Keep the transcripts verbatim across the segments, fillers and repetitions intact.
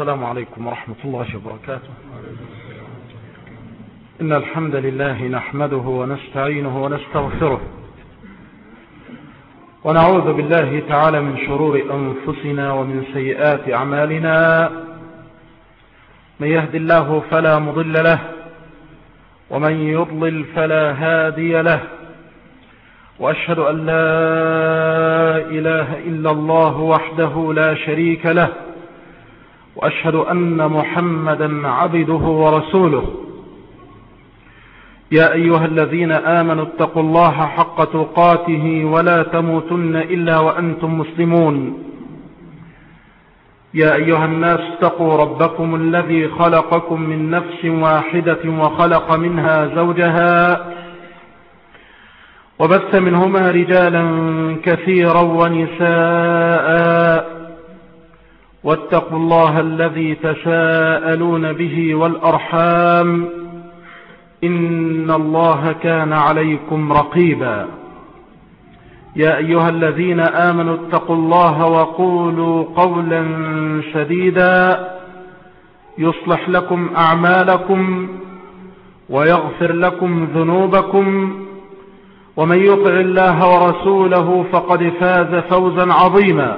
السلام عليكم ورحمة الله وبركاته. إن الحمد لله نحمده ونستعينه ونستغفره، ونعوذ بالله تعالى من شرور أنفسنا ومن سيئات أعمالنا. من يهد الله فلا مضل له، ومن يضلل فلا هادي له، وأشهد أن لا إله إلا الله وحده لا شريك له، وأشهد أن محمدا عبده ورسوله. يا أيها الذين آمنوا اتقوا الله حق تقاته ولا تموتن إلا وأنتم مسلمون. يا أيها الناس اتقوا ربكم الذي خلقكم من نفس واحدة وخلق منها زوجها، وبث منهما رجالا كثيرا ونساء، واتقوا الله الذي تساءلون به والأرحام، إن الله كان عليكم رقيبا. يا أيها الذين آمنوا اتقوا الله وقولوا قولا سديدا يصلح لكم أعمالكم ويغفر لكم ذنوبكم، ومن يطع الله ورسوله فقد فاز فوزا عظيما.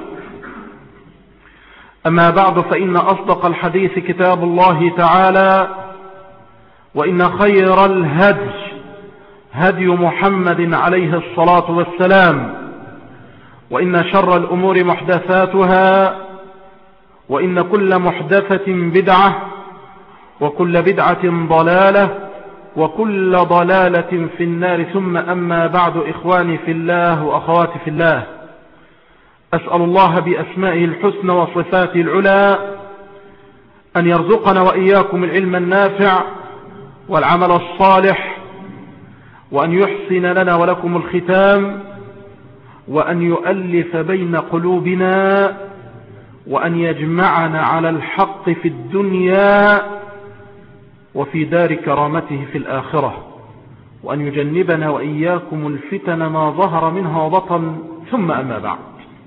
أما بعد، فإن أصدق الحديث كتاب الله تعالى، وإن خير الهدي هدي محمد عليه الصلاة والسلام، وإن شر الأمور محدثاتها، وإن كل محدثة بدعة، وكل بدعة ضلالة، وكل ضلالة في النار. ثم أما بعد، إخواني في الله وأخواتي في الله، أسأل الله بأسمائه الحسنى وصفاته العلى أن يرزقنا وإياكم العلم النافع والعمل الصالح، وأن يحسن لنا ولكم الختام، وأن يؤلف بين قلوبنا، وأن يجمعنا على الحق في الدنيا وفي دار كرامته في الآخرة، وأن يجنبنا وإياكم الفتن ما ظهر منها وبطن. ثم أما بعد،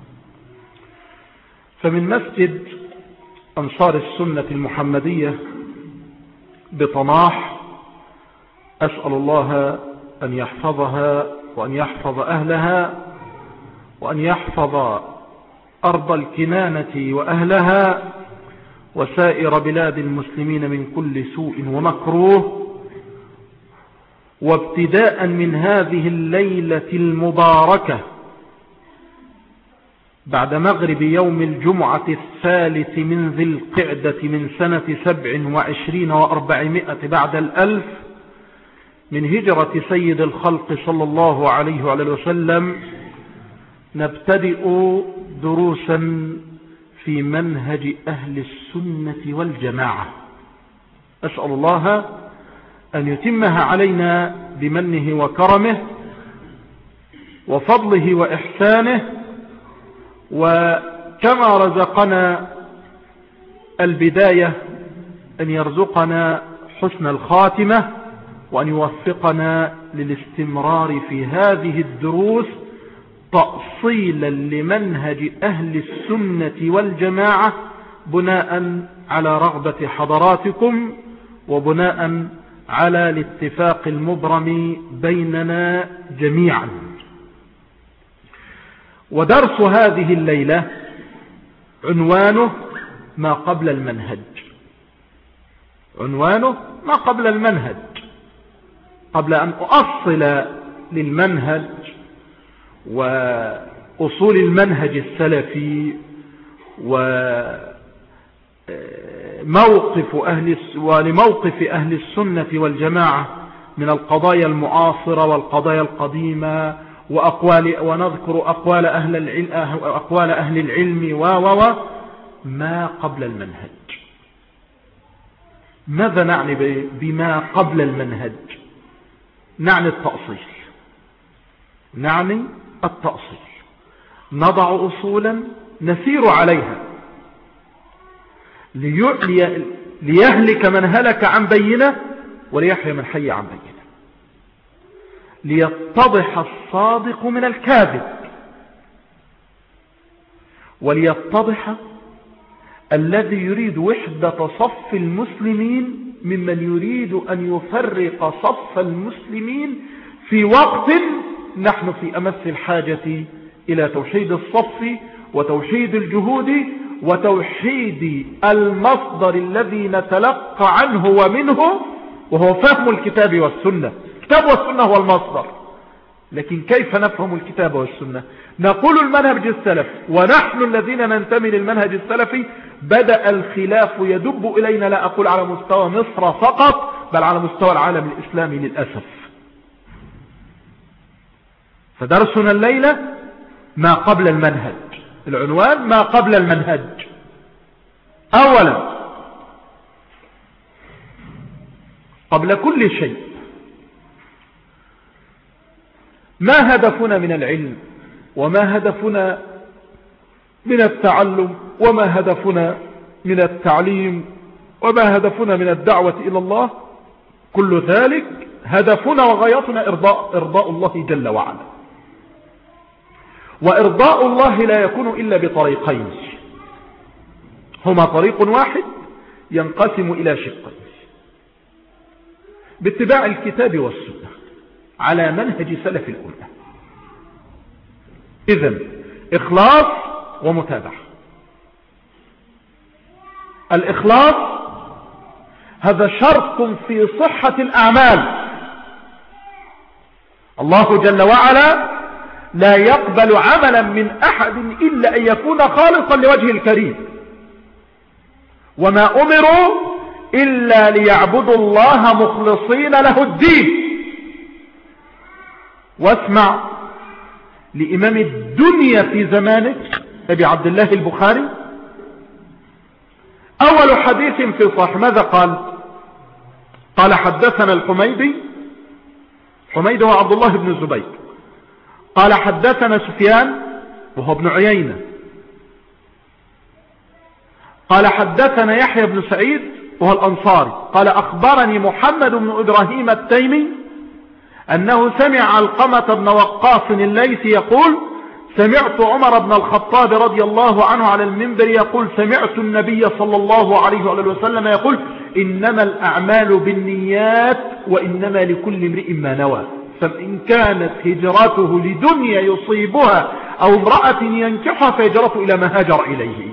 فمن مسجد أنصار السنة المحمدية بطناح، أسأل الله أن يحفظها وأن يحفظ أهلها، وأن يحفظ أرض الكنانة وأهلها، وسائر بلاد المسلمين من كل سوء ومكروه. وابتداء من هذه الليلة المباركة بعد مغرب يوم الجمعة الثالث من ذي القعدة من سنة سبع وعشرين وأربعمائة بعد الألف من هجرة سيد الخلق صلى الله عليه وعلى وسلم، نبتدئ دروسا في منهج أهل السنة والجماعة. أسأل الله أن يتمها علينا بمنه وكرمه وفضله وإحسانه، وكما رزقنا البداية أن يرزقنا حسن الخاتمة، وأن يوفقنا للاستمرار في هذه الدروس تأصيلا لمنهج أهل السنة والجماعة، بناء على رغبة حضراتكم، وبناء على الاتفاق المبرم بيننا جميعا. ودرس هذه الليلة عنوانه ما قبل المنهج. عنوانه ما قبل المنهج. قبل أن أؤصل للمنهج وأصول المنهج السلفي وموقف أهل ولموقف أهل السنة والجماعة من القضايا المعاصرة والقضايا القديمة، وأقوال ونذكر أقوال أهل العلم أقوال أهل العلم و ما قبل المنهج. ماذا نعني بما قبل المنهج؟ نعني التأصيل. نعني التأصيل. نضع أصولا نسير عليها ليهلك من هلك عن بينه وليحيى من حي عن بينه، ليتضح الصادق من الكاذب، وليتضح الذي يريد وحدة صف المسلمين ممن يريد أن يفرق صف المسلمين في وقت نحن في أمس الحاجة إلى توحيد الصف وتوحيد الجهود وتوحيد المصدر الذي نتلقى عنه ومنه، وهو فهم الكتاب والسنة. الكتاب والسنة هو المصدر، لكن كيف نفهم الكتاب والسنة؟ نقول المنهج السلفي، ونحن الذين ننتمي للمنهج السلفي بدأ الخلاف يدب إلينا، لا أقول على مستوى مصر فقط، بل على مستوى العالم الإسلامي للأسف. فدرسنا الليلة ما قبل المنهج، العنوان ما قبل المنهج. أولا، قبل كل شيء، ما هدفنا من العلم، وما هدفنا من التعلم، وما هدفنا من التعليم، وما هدفنا من الدعوة إلى الله؟ كل ذلك هدفنا وغايتنا إرضاء, إرضاء الله جل وعلا. وإرضاء الله لا يكون إلا بطريقين، هما طريق واحد ينقسم إلى شقين: باتباع الكتاب والسنة على منهج سلف الأمة. إذن إخلاص ومتابعة. الإخلاص هذا شرط في صحة الأعمال. الله جل وعلا لا يقبل عملا من أحد إلا أن يكون خالصا لوجه الكريم، وما أمروا إلا ليعبدوا الله مخلصين له الدين. واسمع لإمام الدنيا في زمانه أبي عبد الله البخاري، أول حديث في صحيح ماذا قال؟ قال: حدثنا الحميدي، حميد هو عبد الله بن الزبير، قال: حدثنا سفيان وهو ابن عيينة، قال: حدثنا يحيى بن سعيد وهو الأنصاري، قال: أخبرني محمد بن إبراهيم التيمي أنه سمع علقمة بن وقاص الليثي يقول: سمعت عمر بن الخطاب رضي الله عنه على المنبر يقول: سمعت النبي صلى الله عليه وسلم يقول: إنما الأعمال بالنيات وإنما لكل امرئ ما نوى، فإن كانت هجرته لدنيا يصيبها أو امرأة ينكحها فهجرته إلى ما هاجر إليه.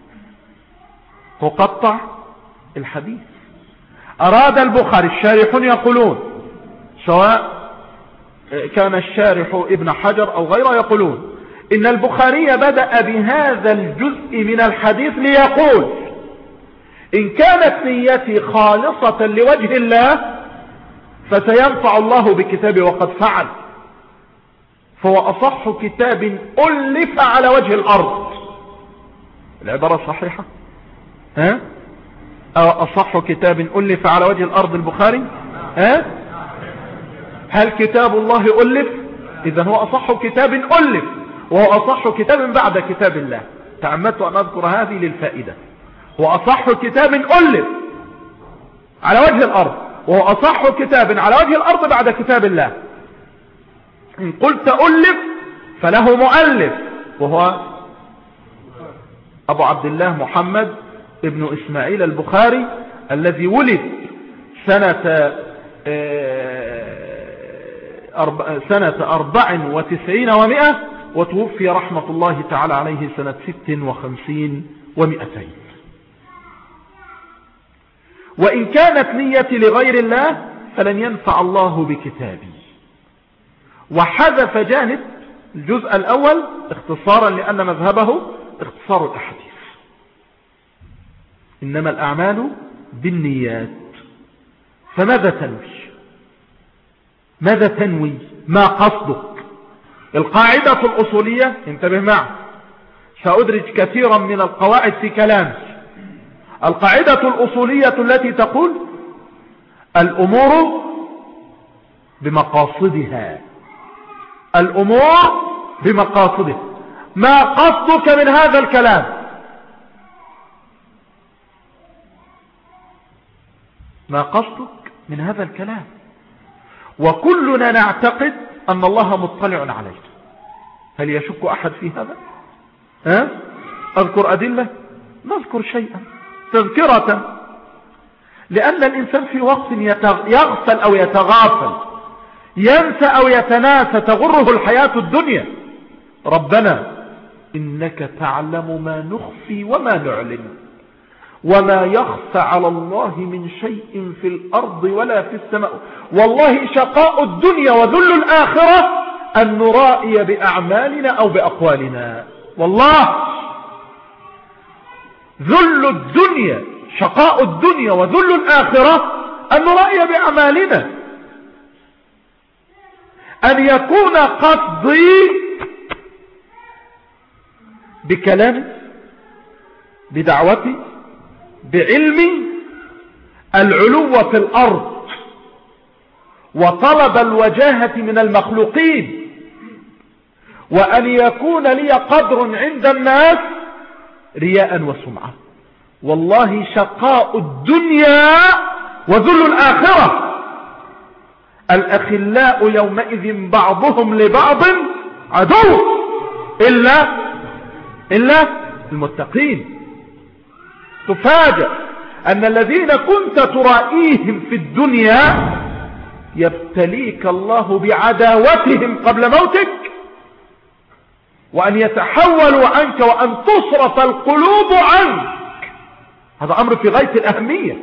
تقطع الحديث. أراد البخاري، الشارحون يقولون، سواء كان الشارح ابن حجر أو غيره، يقولون إن البخاري بدأ بهذا الجزء من الحديث ليقول: إن كانت نيتي خالصة لوجه الله فسينفع الله بكتابه وقد فعل، فهو أصح كتاب ألف على وجه الأرض. العبارة صحيحة؟ ها؟ أو أصح كتاب ألف على وجه الأرض البخاري؟ ها؟ هل كتاب الله ألف؟ إذا هو أصح كتاب ألف، وهو أصح كتاب بعد كتاب الله. تعمدت أن أذكر هذه للفائدة. هو أصح كتاب ألف على وجه الأرض، وهو أصح كتاب على وجه الأرض بعد كتاب الله. إن قلت ألف فله مؤلف، وهو أبو عبد الله محمد ابن إسماعيل البخاري، الذي ولد سنة سنة أربع وتسعين ومئة، وتوفي رحمة الله تعالى عليه سنة ست وخمسين ومئتين. وإن كانت نيتي لغير الله فلن ينفع الله بكتابي. وحذف جانب الجزء الأول اختصارا لأن مذهبه اختصار الأحاديث: إنما الأعمال بالنيات. فماذا تنوي؟ ماذا تنوي؟ ما قصدك؟ القاعدة الأصولية، انتبه معي، سأدرج كثيرا من القواعد في كلامي. القاعدة الأصولية التي تقول: الأمور بمقاصدها، الأمور بمقاصدها. ما قصدك من هذا الكلام؟ ما قصدك من هذا الكلام؟ وكلنا نعتقد أن الله مطلع عليه. هل يشك أحد في هذا؟ ها؟ أذكر أدلة نذكر شيئا تذكرة، لأن الإنسان في وقت يغفل أو يتغافل، ينسى أو يتناسى، تغره الحياة الدنيا. ربنا إنك تعلم ما نخفي وما نعلن وما يخفى على الله من شيء في الأرض ولا في السماء. والله شقاء الدنيا وذل الآخرة أن نرائي بأعمالنا أو بأقوالنا. والله ذل الدنيا، شقاء الدنيا وذل الآخرة أن نرائي بأعمالنا، أن يكون قصدي بكلامي بدعوتي بعلمي العلو في الأرض وطلب الوجاهة من المخلوقين، وأن يكون لي قدر عند الناس رياء وسمعة. والله شقاء الدنيا وذل الآخرة. الأخلاء يومئذ بعضهم لبعض عدو إلا إلا المتقين. تفاجأ أن الذين كنت ترائيهم في الدنيا يبتليك الله بعداوتهم قبل موتك، وأن يتحولوا عنك وأن تصرف القلوب عنك. هذا أمر في غاية الأهمية.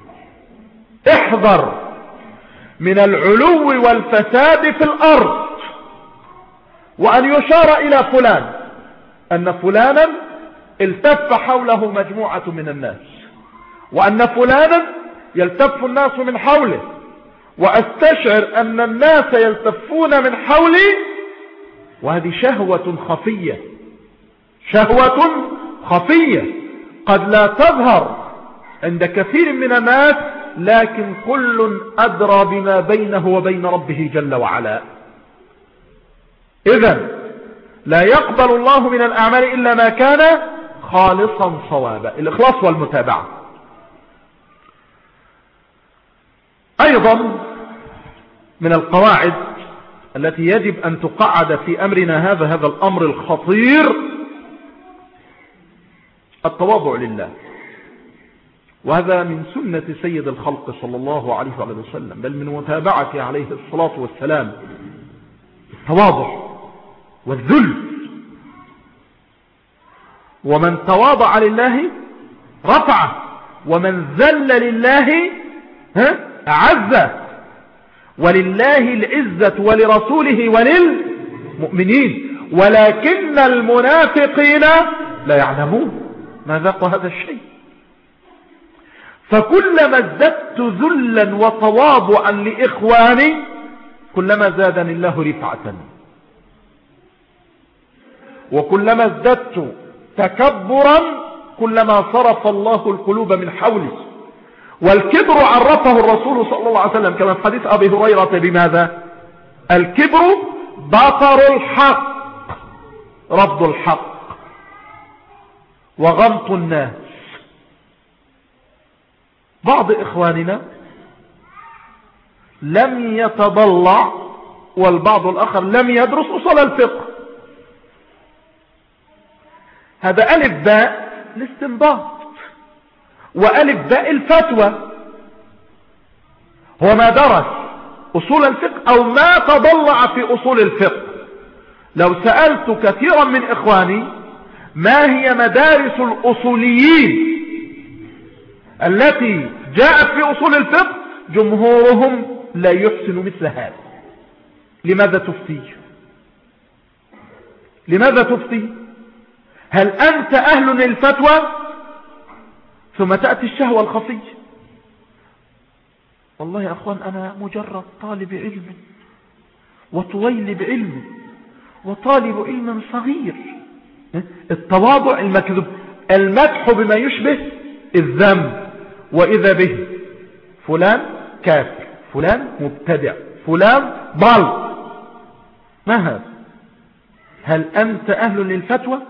احذر من العلو والفساد في الأرض، وأن يشار إلى فلان أن فلانا التف حوله مجموعة من الناس، وأن فلانا يلتف الناس من حوله، وأستشعر أن الناس يلتفون من حولي، وهذه شهوة خفية، شهوة خفية قد لا تظهر عند كثير من الناس، لكن كل أدرى بما بينه وبين ربه جل وعلا. إذن لا يقبل الله من الأعمال إلا ما كان خالصا صوابا، الإخلاص والمتابعة. أيضا من القواعد التي يجب أن تقعد في أمرنا هذا هذا الأمر الخطير التواضع لله، وهذا من سنة سيد الخلق صلى الله عليه وسلم، بل من متابعته عليه الصلاة والسلام التواضع والذل. ومن تواضع لله رفعه، ومن ذل لله أعزه. ولله العزة ولرسوله وللمؤمنين ولكن المنافقين لا يعلمون ما ذاق هذا الشيء. فكلما ازددت ذلا وتواضعا لإخواني كلما زادني الله رفعة، وكلما ازددت تكبرا كلما صرف الله القلوب من حولي. والكبر عرفه الرسول صلى الله عليه وسلم كما في حديث أبي هريرة بماذا؟ الكبر بطر الحق، رفض الحق، وغمط الناس. بعض إخواننا لم يتضلع، والبعض الآخر لم يدرس أصول الفقه. هذا ألف باء الاستنباط، وألف باء الفتوى. هو ما درس أصول الفقه أو ما تضلع في أصول الفقه. لو سألت كثيرا من إخواني ما هي مدارس الأصوليين التي جاءت في أصول الفقه، جمهورهم لا يحسن مثل هذا. لماذا تفتي؟ لماذا تفتي؟ هل أنت أهل للفتوى؟ ثم تأتي الشهوة الخفية. والله يا أخوان أنا مجرد طالب علم وطويلب علم وطالب علم صغير. التواضع المكذوب، المدح بما يشبه الذم، وإذا به فلان كافر، فلان مبتدع، فلان ضال. ما هذا؟ هل أنت أهل للفتوى؟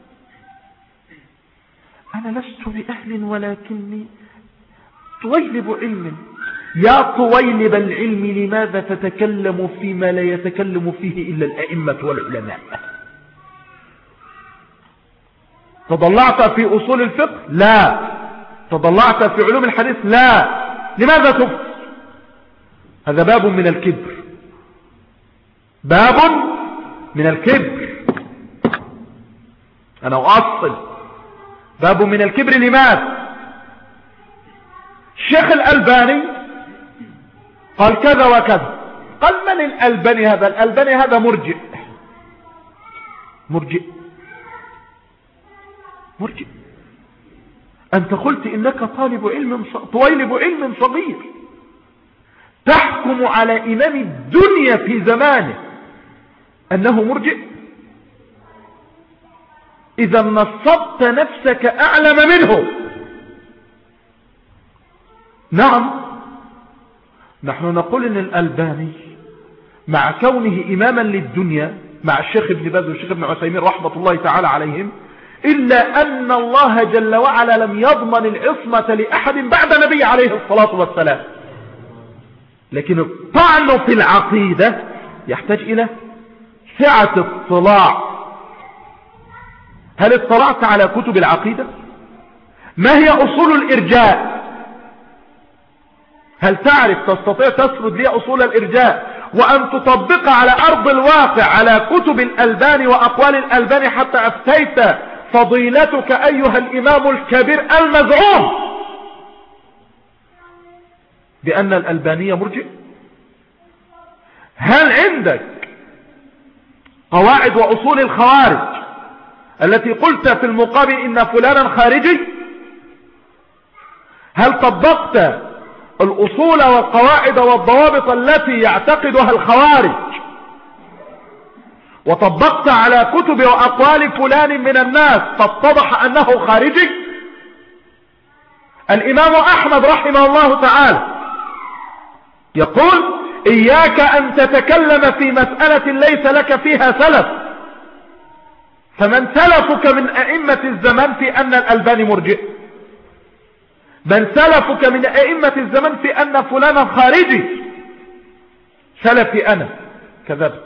أنا لست بأهل ولكني طويلب علم. يا طويلب العلم لماذا تتكلم فيما لا يتكلم فيه إلا الأئمة والعلماء؟ تضلعت في أصول الفقه؟ لا. تضلعت في علوم الحديث؟ لا. لماذا تفتي؟ هذا باب من الكبر، باب من الكبر. أنا أؤصل باب من الكبر. لماذا؟ الشيخ الألباني قال كذا وكذا. قال من الألباني هذا؟ الألباني هذا مرجئ. مرجئ مرجئ أنت قلت إنك طالب علم طويلب علم صغير تحكم على إمام الدنيا في زمانه أنه مرجئ. إذا نصبت نفسك أعلم منه. نعم، نحن نقول إن الألباني مع كونه إماما للدنيا مع الشيخ ابن باز والشيخ ابن عثيمين رحمة الله تعالى عليهم، إلا أن الله جل وعلا لم يضمن العصمة لأحد بعد نبي عليه الصلاة والسلام. لكن الطعن في العقيدة يحتاج إلى سعة اطلاع. هل اطلعت على كتب العقيدة؟ ما هي أصول الإرجاء؟ هل تعرف تستطيع تسرد لي أصول الإرجاء وأن تطبق على أرض الواقع على كتب الألباني وأقوال الألباني حتى أفتيت فضيلتك أيها الإمام الكبير المزعوم بأن الألبانية مرجئ؟ هل عندك قواعد وأصول الخوارج التي قلت في المقابل إن فلانا خارجي؟ هل طبقت الأصول والقواعد والضوابط التي يعتقدها الخوارج وطبقت على كتب وأقوال فلان من الناس فاتضح أنه خارجي؟ الإمام أحمد رحمه الله تعالى يقول إياك أن تتكلم في مسألة ليس لك فيها سلف. فمن سلفك من أئمة الزمان في أن الألباني مرجئ؟ من سلفك من أئمة الزمان في أن فلانا خارجي؟ سلفي أنا. كذبت.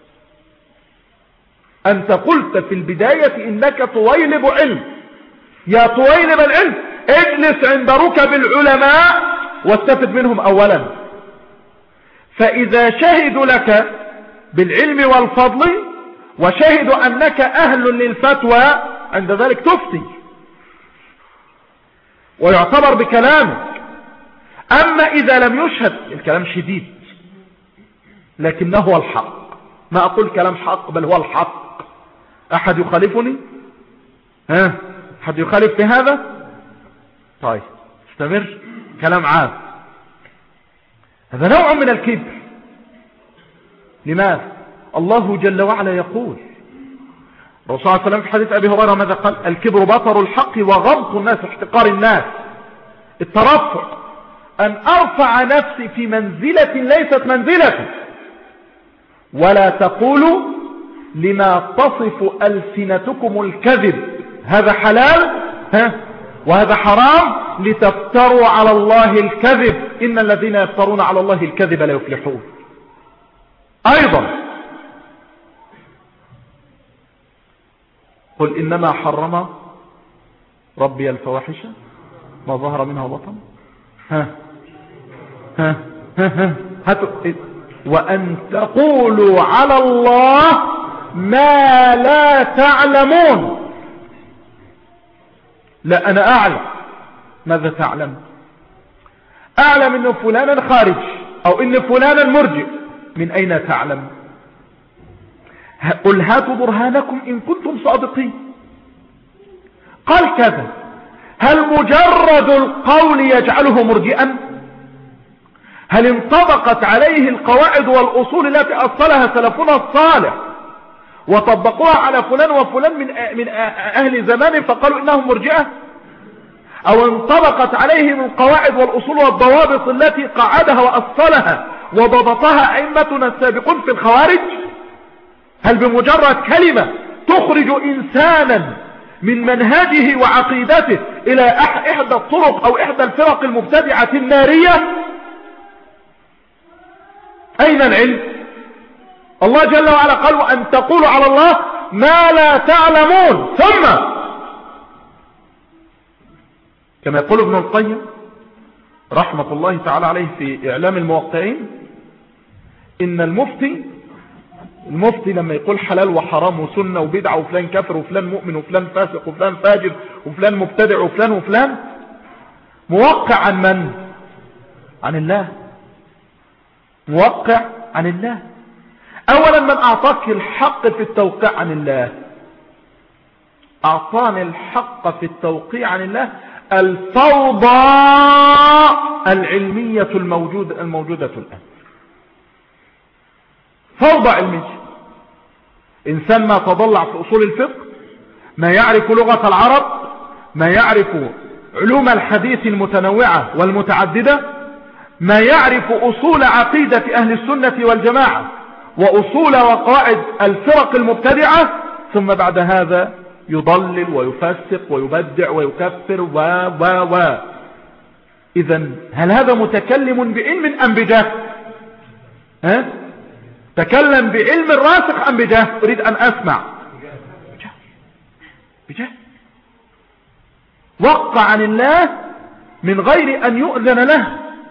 أنت قلت في البداية إنك طويلب علم. يا طويلب العلم اجلس عند ركب العلماء واستفد منهم أولا، فإذا شهدوا لك بالعلم والفضل وشهدوا أنك أهل للفتوى عند ذلك تفتي ويعتبر بكلامك. أما إذا لم يشهد الكلام شديد لكنه هو الحق. ما أقول كلام حق بل هو الحق. أحد يخالفني؟ ها؟ أحد يخالف في هذا؟ طيب استمر. كلام عام. هذا نوع من الكبر. لماذا؟ الله جل وعلا يقول الرسول صلى الله عليه وسلم في حديث أبي هريرة ماذا قال؟ الكبر بطر الحق وغمط الناس احتقار الناس. الترفع أن أرفع نفسي في منزلة ليست منزلتي. ولا تقولوا لما تصف ألسنتكم الكذب هذا حلال ها وهذا حرام لتفتروا على الله الكذب إن الذين يفترون على الله الكذب لا يفلحون. أيضا قل إنما حرم ربي الفواحش ما ظهر منها وبطن ها ها ها ها وأن تقولوا على الله ما لا تعلمون. لا أنا أعلم. ماذا تعلم؟ أعلم أن فلانا خارج أو أن فلانا مرجئ. من أين تعلم؟ قل هاتوا برهانكم إن كنتم صادقين. قال كذا. هل مجرد القول يجعله مرجئا؟ هل انطبقت عليه القواعد والأصول التي أصلها سلفنا الصالح وطبقوها على فلان وفلان من من أهل زمان فقالوا إنهم مرجئة؟ أو انطبقت عليهم القواعد والأصول والضوابط التي قعدها وأصلها وضبطها أئمتنا السابقون في الخوارج؟ هل بمجرد كلمة تخرج إنسانا من منهجه وعقيدته إلى إحدى الطرق أو إحدى الفرق المبتدعة النارية؟ أين العلم؟ الله جل وعلا قال وأن تقولوا على الله ما لا تعلمون. ثم كما يقول ابن القيم رحمة الله تعالى عليه في إعلام الموقعين، إن المفتي المفتي لما يقول حلال وحرام وسنة وبدعة وفلان كافر وفلان مؤمن وفلان فاسق وفلان فاجر وفلان مبتدع وفلان وفلان، موقع عن من؟ عن الله. موقع عن الله. أولا من أعطاك الحق في التوقيع عن الله؟ أعطاني الحق في التوقيع عن الله الفوضى العلمية الموجودة, الموجودة الآن. فوضى علمية. إنسان ما تضلع في أصول الفقه، ما يعرف لغة العرب، ما يعرف علوم الحديث المتنوعة والمتعددة، ما يعرف أصول عقيدة أهل السنة والجماعة وأصول وقواعد الفرق المبتدعة، ثم بعد هذا يضلل ويفسق ويبدع ويكفر و و و إذن هل هذا متكلم بعلم أم بجهل؟ ها؟ تكلم بعلم الراسخ أم بجهل؟ أريد أن أسمع. بجهل. وقع عن الله من غير أن يؤذن له.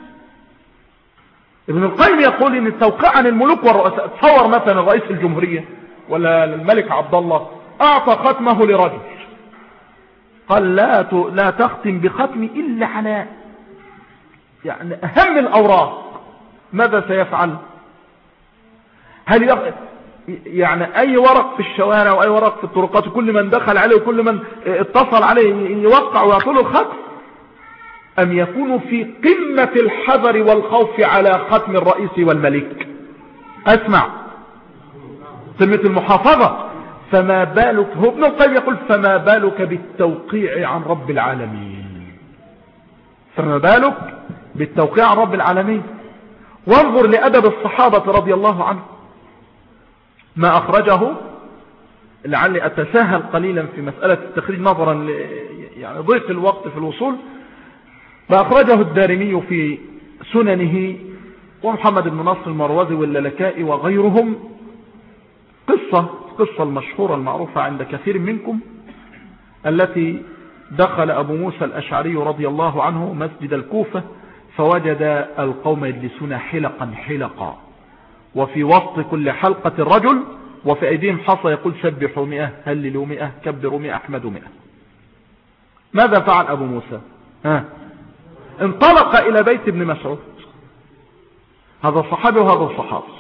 ابن القيم يقول إن التوقيع عن الملوك والرؤساء، تصور مثلا رئيس الجمهورية ولا الملك عبد الله أعطى ختمه لرجل، قال لا لا تختم بختمي إلا على يعني أهم الأوراق، ماذا سيفعل؟ هل يق... يعني أي ورق في الشوارع وأي ورق في الطرقات وكل من دخل عليه وكل من اتصل عليه يوقع ويعطله الختم، أم يكون في قمة الحذر والخوف على ختم الرئيس والملك؟ أسمع. قمة المحافظة. فما بالك، هو ابن القيم يقول فما بالك بالتوقيع عن رب العالمين. فما بالك بالتوقيع عن رب العالمين. وانظر لأدب الصحابة رضي الله عنهم، ما أخرجه، لعلي أتساهل قليلا في مسألة التخريج نظرا ل... يعني ضيق الوقت في الوصول، ما أخرجه الدارمي في سننه ومحمد بن نصر المروزي واللالكائي وغيرهم، قصة قصة المشهورة المعروفة عند كثير منكم، التي دخل أبو موسى الأشعري رضي الله عنه مسجد الكوفة فوجد القوم يجلسون حلقا حلقا، وفي وسط كل حلقة رجل وفي أيديهم حصى يقول سبحوا مئة، هللوا مئة، كبروا مئة، احمدوا مئة. ماذا فعل أبو موسى؟ ها؟ انطلق إلى بيت ابن مسعود، هذا صحابي وهذا صحابي،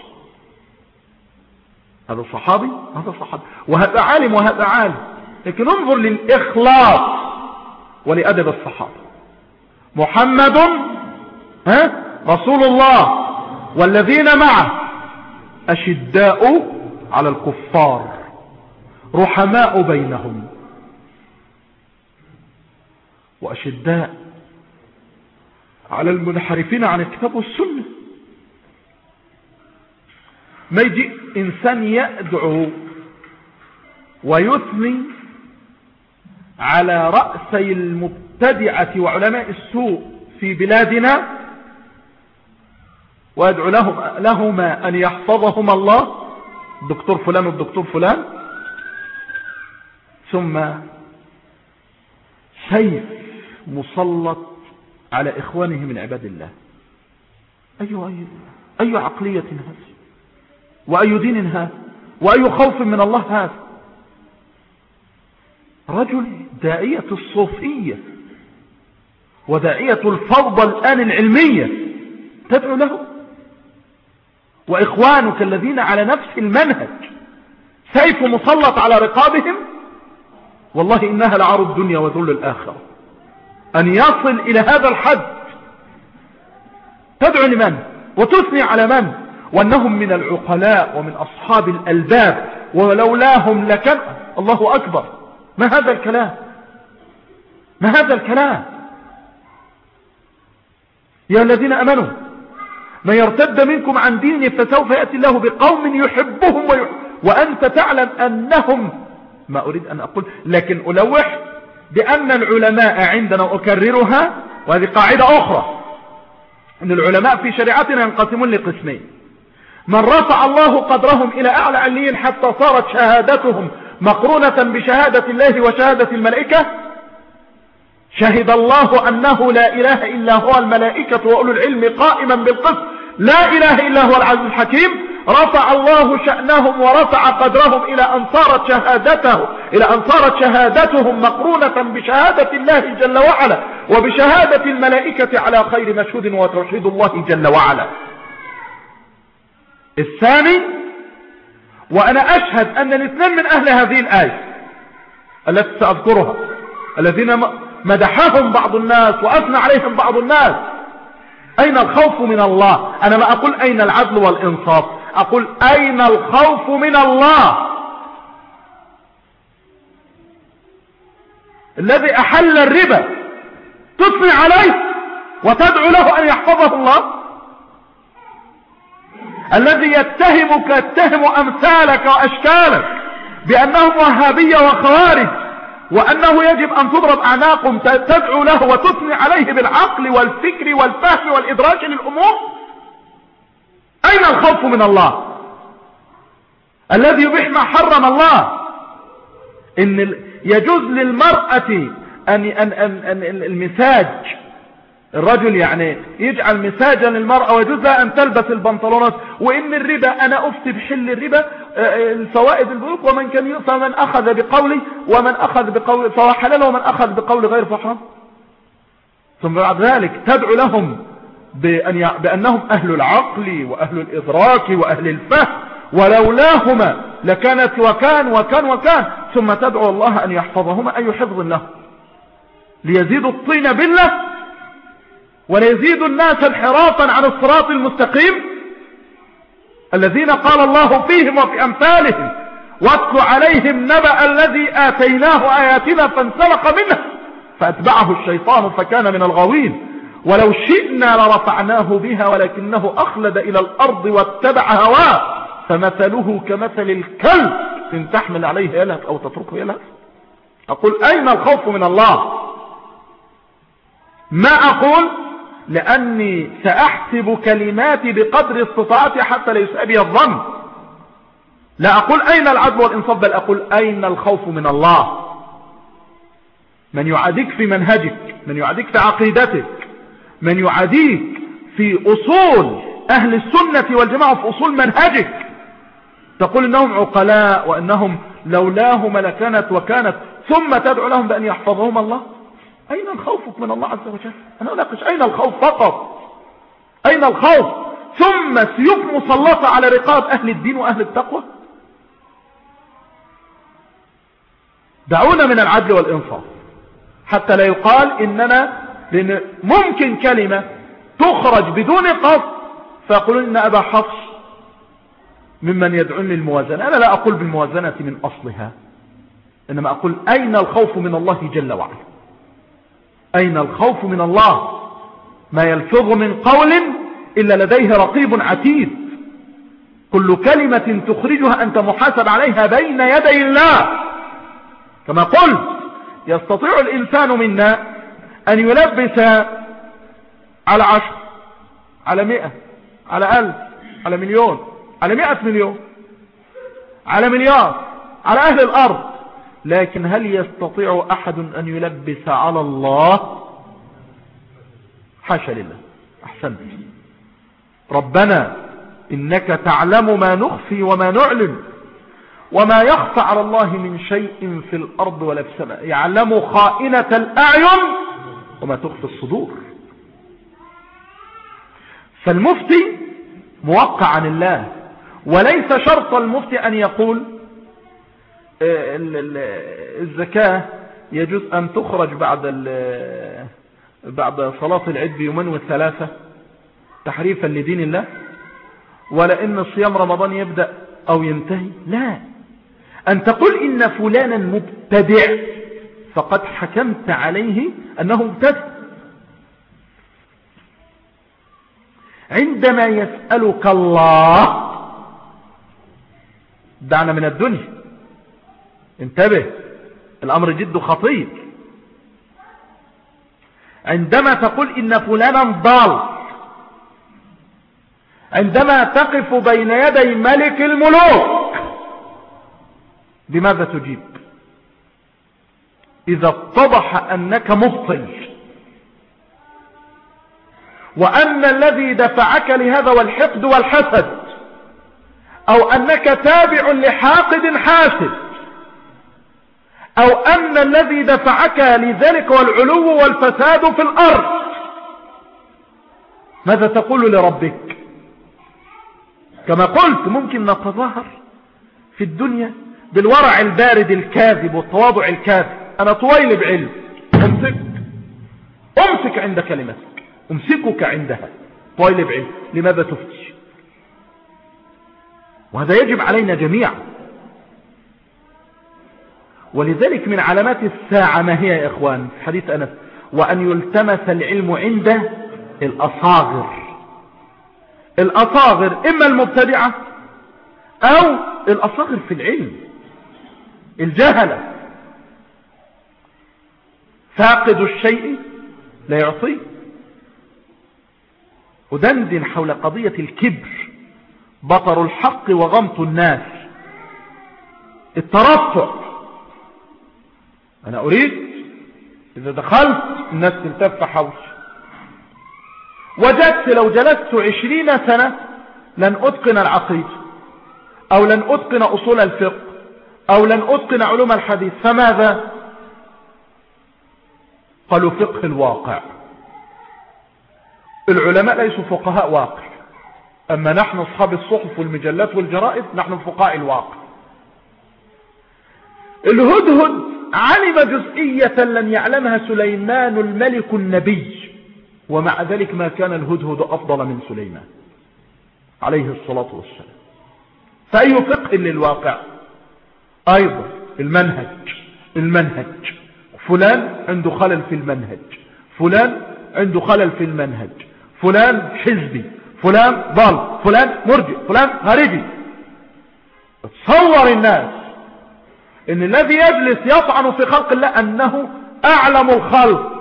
هذا صحابي هذا صحابي، وهذا عالم وهذا عالم، لكن انظر للإخلاص ولأدب الصحابة. محمد ها رسول الله والذين معه أشداء على الكفار رحماء بينهم، وأشداء على المنحرفين عن الكتاب والسنة. ما يجي إنسان يدعو ويثني على رأسي المبتدعة وعلماء السوء في بلادنا ويدعو لهم لهما أن يحفظهما الله، الدكتور فلان والدكتور فلان، ثم سيف مسلط على إخوانه من عباد الله. أي أي أي عقلية هذه، وأي دين هذا، وأي خوف من الله هذا؟ رجل داعية الصوفية وداعية الفوضى الآن العلمية تدعو له، وإخوانك الذين على نفس المنهج سيف مسلط على رقابهم. والله إنها لعار الدنيا وذل الآخرة أن يصل إلى هذا الحد. تدعو لمن وتثني على من؟ وأنهم من العقلاء ومن أصحاب الألباب، ولولاهم لكان الله أكبر. ما هذا الكلام؟ ما هذا الكلام؟ يا الذين أمنوا من يرتد منكم عن دينه فسوف يأتي الله بقوم يحبهم ويحب وأنت تعلم أنهم، ما أريد أن أقول لكن ألوح بأن العلماء عندنا، وأكررها وهذه قاعدة أخرى، أن العلماء في شريعتنا ينقسمون لقسمين: من رفع الله قدرهم إلى أعلى عليين حتى صارت شهادتهم مقرونة بشهادة الله وشهادة الملائكة، شهد الله أنه لا إله إلا هو الملائكة وأولو العلم قائما بالقسط لا إله إلا هو العزيز الحكيم، رفع الله شأنهم ورفع قدرهم إلى أن صارت شهادته إلى أن صارت شهادتهم مقرونة بشهادة الله جل وعلا وبشهادة الملائكة على خير مشهود وتوحيد الله جل وعلا. الثاني، وأنا أشهد أن الاثنين من أهل هذه الآية التي سأذكرها الذين مدحهم بعض الناس وأثنى عليهم بعض الناس، أين الخوف من الله؟ أنا ما أقول أين العدل والإنصاف، أقول أين الخوف من الله الذي أحل الربا تثني عليه وتدعو له أن يحفظه الله، الذي يتهمك يتهم أمثالك وأشكالك بأنهم وهابية وخوارج وأنه يجب أن تضرب أعناقهم، تدعو له وتثني عليه بالعقل والفكر والفهم والإدراك للأمور. أين الخوف من الله الذي يبيح ما حرم الله؟ إن يجوز للمرأة أن, أن, أن, أن المساج، الرجل يعني يجعل مساجا للمرأة ويجوز لها أن تلبس البنطلونات، وإن الربا أنا أفتي بحل الربا الفوائد البنوك، ومن كان يؤثر من أخذ بقولي ومن أخذ بقول فهو حلال ومن أخذ بقول غير فحرام. ثم بعد ذلك تدعو لهم بأن بأنهم أهل العقل وأهل الإدراك وأهل الفهم ولولاهما لكانت وكان وكان وكان، ثم تدعو الله أن يحفظهما أي حفظ له ليزيدوا الطين بالله وليزيدوا الناس انحرافا عن الصراط المستقيم الذين قال الله فيهم وفي أمثالهم واتل عليهم نبأ الذي آتيناه آياتنا فانسلخ منها فأتبعه الشيطان فكان من الغاوين ولو شئنا لرفعناه بها ولكنه أخلد إلى الأرض واتبع هواه فمثله كمثل الكلب إن تحمل عليه يلهث أو تتركه يلهث. أقول أين الخوف من الله؟ ما أقول لأني سأحسب كلماتي بقدر استطاعتي حتى لا يسأل بي الظن. لا أقول أين العدل والإنصاف، بل أقول أين الخوف من الله. من يعاديك في منهجك، من يعاديك في عقيدتك، من يعاديك في أصول أهل السنة والجماعة في أصول منهجك، تقول إنهم عقلاء وإنهم لولاهم لكانت وكانت، ثم تدعو لهم بأن يحفظهم الله. أين الخوف من الله عز وجل؟ أنا أناقش أين الخوف فقط، أين الخوف؟ ثم سيوف مسلطة على رقاب أهل الدين وأهل التقوى. دعونا من العدل والإنصاف حتى لا يقال إننا، لأن ممكن كلمة تخرج بدون قصد فيقولون إن أبا حفص ممن يدعون للموازنة. أنا لا أقول بالموازنة من أصلها، إنما أقول أين الخوف من الله جل وعلا؟ أين الخوف من الله؟ ما يلفظ من قول إلا لديه رقيب عتيد، كل كلمة تخرجها أنت محاسب عليها بين يدي الله. كما قلت يستطيع الإنسان منا أن يلبس على عشر، على مئة، على ألف، على مليون، على مئة مليون، على مليار، على أهل الأرض، لكن هل يستطيع أحد أن يلبس على الله؟ حاشا لله. أحسنت. ربنا إنك تعلم ما نخفي وما نعلن وما يخفى على الله من شيء في الأرض ولا في السماء، يعلم خائنة الأعين وما تخفي الصدور. فالمفتي موقع عن الله، وليس شرط المفتي أن يقول الزكاة يجوز أن تخرج بعد بعد صلاة العيد بيومين والثلاثة تحريفا لدين الله، ولا إن صيام رمضان يبدأ أو ينتهي. لا، أن تقول إن فلانا مبتدع فقد حكمت عليه أنه مبتدع. عندما يسألك الله، دعنا من الدنيا، انتبه، الأمر جد خطير. عندما تقول إن فلانا ضال، عندما تقف بين يدي ملك الملوك، بماذا تجيب؟ إذا اتضح أنك مبطل، وأن الذي دفعك لهذا والحقد والحسد، أو أنك تابع لحاقد حاسد، أو أن الذي دفعك لذلك والعلو والفساد في الأرض، ماذا تقول لربك؟ كما قلت ممكن نتظاهر في الدنيا بالورع البارد الكاذب والتواضع الكاذب. أنا طويل بعلم، أمسك أمسك عند كلمتك، أمسكك عندها طويل بعلم، لماذا تفتش؟ وهذا يجب علينا جميعا. ولذلك من علامات الساعة ما هي يا إخوان؟ في حديث أنس: وأن يلتمس العلم عند الأصاغر. الأصاغر إما المبتدعة أو الأصاغر في العلم، الجهلة. فاقد الشيء لا يعطيه. ودندن حول قضية الكبر، بطر الحق وغمط الناس، الترفع. أنا أريد إذا دخلت الناس تلتف حولي. وجدت لو جلست عشرين سنة لن أتقن العقيدة، أو لن أتقن أصول الفقه، أو لن أتقن علوم الحديث، فماذا؟ قالوا فقه الواقع. العلماء ليسوا فقهاء واقع، أما نحن أصحاب الصحف والمجلات والجرائد نحن فقهاء الواقع. الهدهد علم جزئية لن يعلمها سليمان الملك النبي، ومع ذلك ما كان الهدهد أفضل من سليمان عليه الصلاة والسلام. فأي فقه للواقع؟ أيضا المنهج. المنهج فلان عنده خلل في المنهج، فلان عنده خلل في المنهج، فلان حزبي، فلان ضال، فلان مرجئ، فلان خارجي. تصور الناس ان الذي يجلس يطعن في خلق الله انه اعلم الخلق،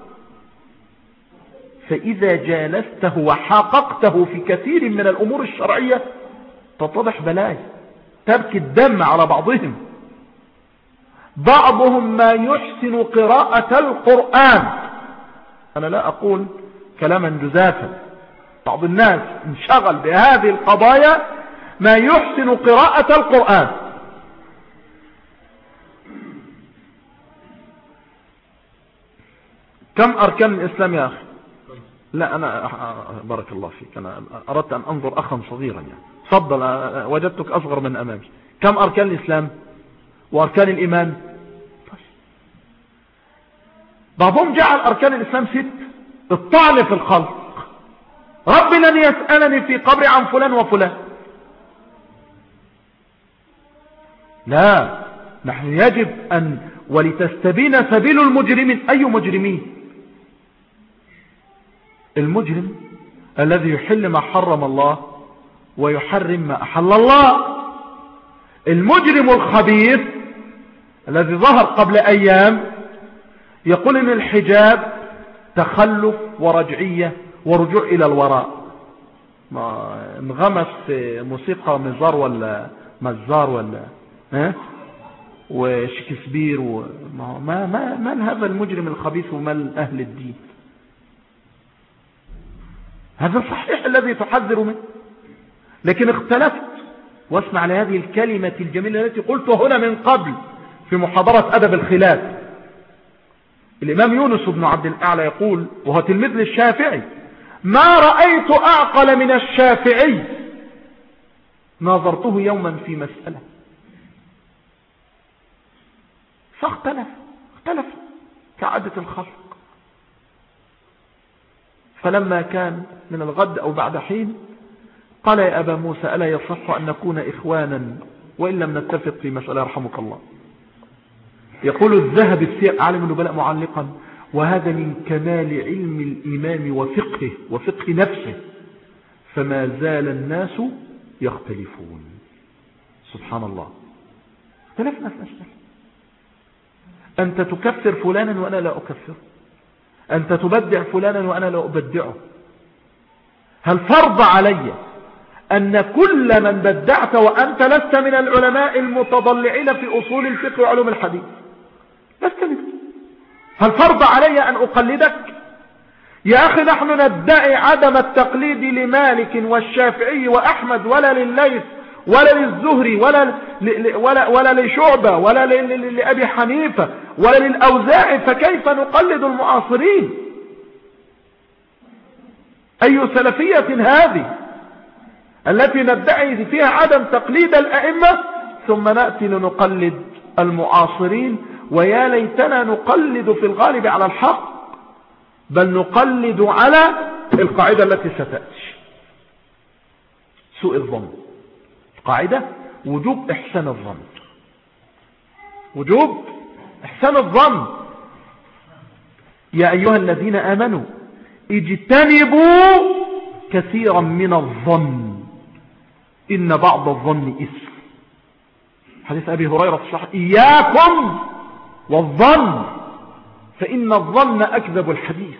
فاذا جالسته وحققته في كثير من الامور الشرعية تتضح بلايا، تبكي الدم على بعضهم. بعضهم ما يحسن قراءة القرآن. انا لا اقول كلاما جزافا، بعض الناس انشغل بهذه القضايا ما يحسن قراءة القرآن. كم أركان الإسلام يا أخي؟ لا أنا بارك الله فيك، أنا أردت أن أنظر أخا صغيرا يعني. تفضل، وجدتك أصغر من أمامي. كم أركان الإسلام وأركان الإيمان؟ بعضهم جعل أركان الإسلام ست: الطعن في الخلق، رب لن يسألني في قبر عن فلان وفلان. لا، نحن يجب أن ولتستبين سبيل المجرمين. أي مجرمين؟ المجرم الذي يحل ما حرم الله ويحرم ما أحل الله. المجرم الخبيث الذي ظهر قبل أيام يقول إن الحجاب تخلف ورجعية ورجوع إلى الوراء. ما انغمس في موسيقى مزار ولا مزار ولا ها وشكسبير وما ما ما من هذا المجرم الخبيث ومن أهل الدين؟ هذا صحيح الذي تحذر منه، لكن اختلفت. واسمع لهذه الكلمة الجميلة التي قلتها هنا من قبل في محاضرة أدب الخلاف. الإمام يونس بن عبد الأعلى يقول، وهو تلميذ للشافعي: ما رأيت أعقل من الشافعي ناظرته يوما في مسألة فاختلف اختلف كعادة الخلق. فلما كان من الغد أو بعد حين قال: يا أبا موسى، ألا يصح أن نكون إخوانا وإن لم نتفق في مسألة؟ رحمك الله. يقول الذهبي في سير أعلام النبلاء معلقا: وهذا من كمال علم الإمام وفقه وفقه نفسه، فما زال الناس يختلفون. سبحان الله، اختلفنا في مسألة. أنت تكفر فلانا وأنا لا أكفر، أنت تبدع فلانا وأنا لا أبدعه. هل فرض علي أن كل من بدعت وأنت لست من العلماء المتضلعين في أصول الفقه وعلوم الحديث؟ لست منه. هل فرض علي أن أقلدك؟ يا أخي نحن ندعي عدم التقليد لمالك والشافعي وأحمد ولا للليث ولا للزهري ولا ولا ولا لشعبة ولا لأبي حنيفة ولا للأوزاعي، فكيف نقلد المعاصرين؟ أي سلفية هذه التي ندعي فيها عدم تقليد الأئمة ثم نأتي لنقلد المعاصرين؟ ويا ليتنا نقلد في الغالب على الحق، بل نقلد على القاعدة التي ستأتي، سوء الظن. قاعدة وجوب إحسان الظن، وجوب إحسان الظن. يا أيها الذين آمنوا اجتنبوا كثيرا من الظن إن بعض الظن إثم. حديث أبي هريرة في الصحيح: إياكم والظن فإن الظن أكذب الحديث.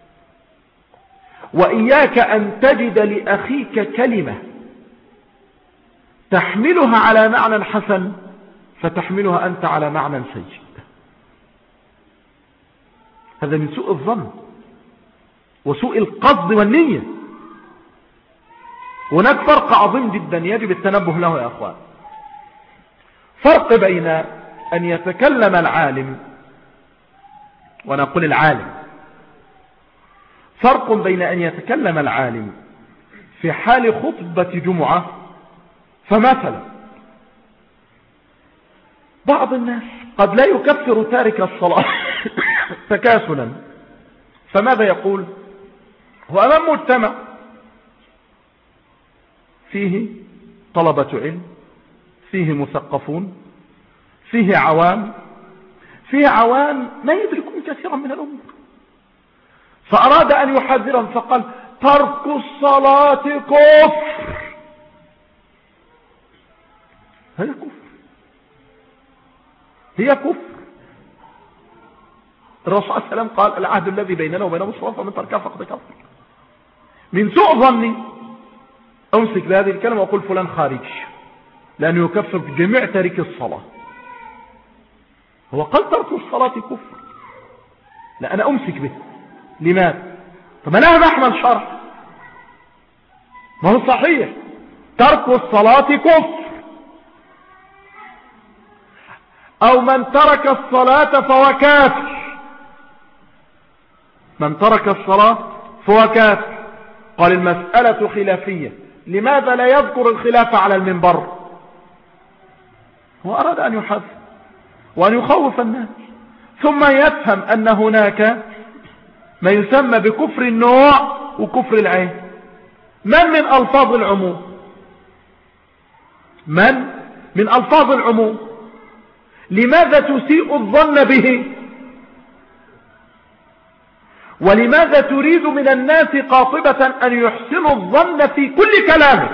وإياك أن تجد لأخيك كلمة تحملها على معنى حسن فتحملها أنت على معنى سيء. هذا من سوء الظن وسوء القصد والنية. هناك فرق عظيم جدا يجب التنبه له يا أخوان. فرق بين أن يتكلم العالم، ونقول العالم، فرق بين أن يتكلم العالم في حال خطبة جمعة، فمثلا بعض الناس قد لا يكفر تارك الصلاة تكاسلا، فماذا يقول؟ هو أمام مجتمع فيه طلبة علم، فيه مثقفون، فيه عوام، فيه عوام ما يدركون كثيرا من الأمور، فأراد أن يحذرهم فقال: ترك الصلاة كفر. هذا كفر، هي كفر. الرسول عليه السلام قال: العهد الذي بيننا وبينهم الصلاة فمن تركها فقد كفر. من سوء ظني أمسك بهذه الكلمة وأقول فلان خارج، لأنه يكفر جميع تارك الصلاة. هو قال ترك الصلاة كفر، لا أنا أمسك به. لماذا؟ طب لها محمل شرح، ما هو صحيح ترك الصلاة كفر. أو من ترك الصلاة فهو كافر، من ترك الصلاة فهو كافر. قال المسألة خلافية، لماذا لا يذكر الخلاف على المنبر؟ هو أراد أن يحذر وأن يخوف الناس، ثم يفهم أن هناك ما يسمى بكفر النوع وكفر العين. من من ألفاظ العموم؟ من من ألفاظ العموم؟ لماذا تسيء الظن به؟ ولماذا تريد من الناس قاطبة أن يحسنوا الظن في كل كلامك؟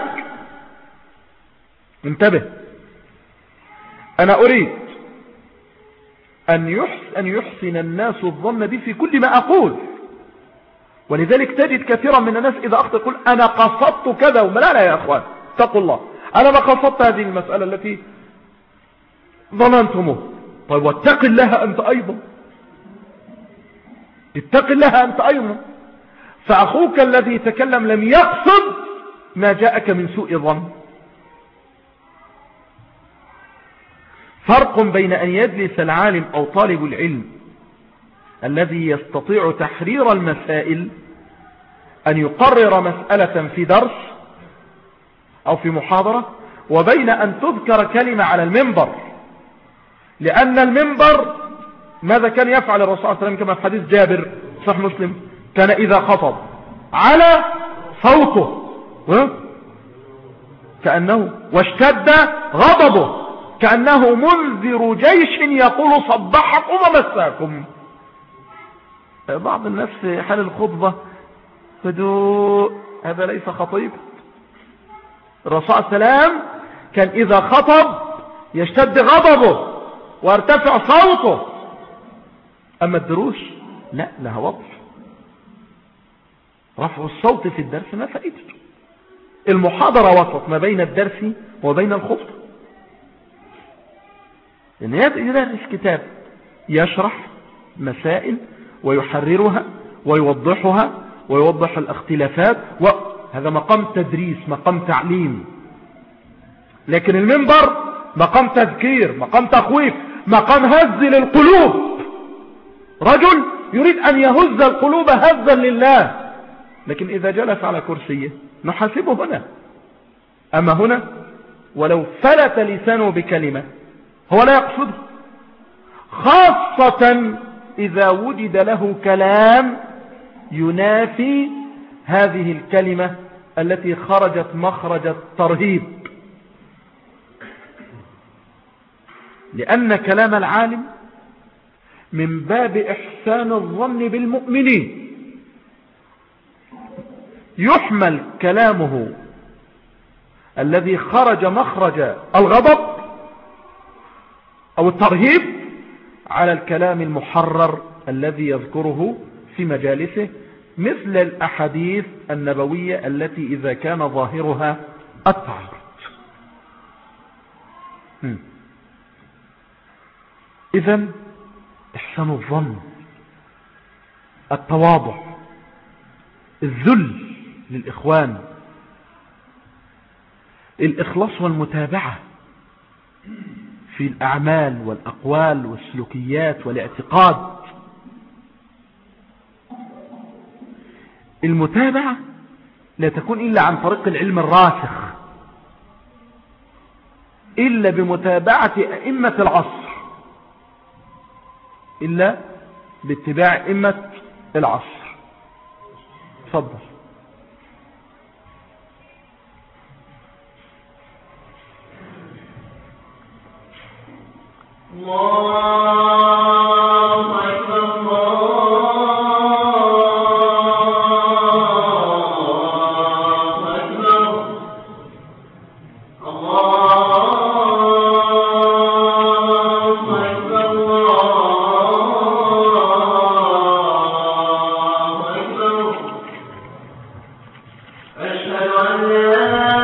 انتبه، أنا أريد أن يحسن, أن يحسن الناس الظن بي في كل ما أقول. ولذلك تجد كثيرا من الناس إذا أخطأ يقول أنا قصدت كذا وما. لا لا يا أخوان، اتقوا الله، أنا ما قصدت هذه المسألة التي ظننتموه. طيب واتق الله أنت أيضا، اتق الله أنت أيضا. فأخوك الذي تكلم لم يقصد ما جاءك من سوء ظن. فرق بين أن يجلس العالم أو طالب العلم الذي يستطيع تحرير المسائل، أن يقرر مسألة في درس أو في محاضرة، وبين أن تذكر كلمة على المنبر. لأن المنبر ماذا كان يفعل الرسول صلى الله عليه وسلم كما في حديث جابر صحيح مسلم؟ كان إذا خطب على صوته كأنه واشتد غضبه كأنه منذر جيش يقول صبحكم ومساكم. بعض الناس في حال الخطبة هدوء، هذا ليس خطيب. الرسول صلى الله عليه وسلم كان إذا خطب يشتد غضبه وارتفع صوته. أما الدروس لا، لها وضع. رفع الصوت في الدرس ما فائدته. المحاضرة وسط ما بين الدرس وبين الخطبة. إن يدرس كتاب يشرح مسائل ويحررها ويوضحها ويوضح الاختلافات، وهذا مقام تدريس، مقام تعليم. لكن المنبر مقام تذكير، مقام تخويف، مقام هز للقلوب. رجل يريد أن يهز القلوب هزا لله، لكن إذا جلس على كرسيه نحاسبه هنا. أما هنا ولو فلت لسانه بكلمة هو لا يقصده، خاصة إذا وجد له كلام ينافي هذه الكلمة التي خرجت مخرج الترهيب. لأن كلام العالم من باب إحسان الظن بالمؤمنين، يحمل كلامه الذي خرج مخرج الغضب أو الترهيب على الكلام المحرر الذي يذكره في مجالسه، مثل الأحاديث النبوية التي إذا كان ظاهرها التعارض. إذن إحسان الظن، التواضع، الذل للإخوان، الإخلاص والمتابعة في الأعمال والأقوال والسلوكيات والاعتقاد. المتابعة لا تكون إلا عن طريق العلم الراسخ، إلا بمتابعة أئمة العصر، إلا باتباع أئمة العصر. تفضل. الله أكبر الله أكبر الله أكبر الله أكبر. أشهد أن لا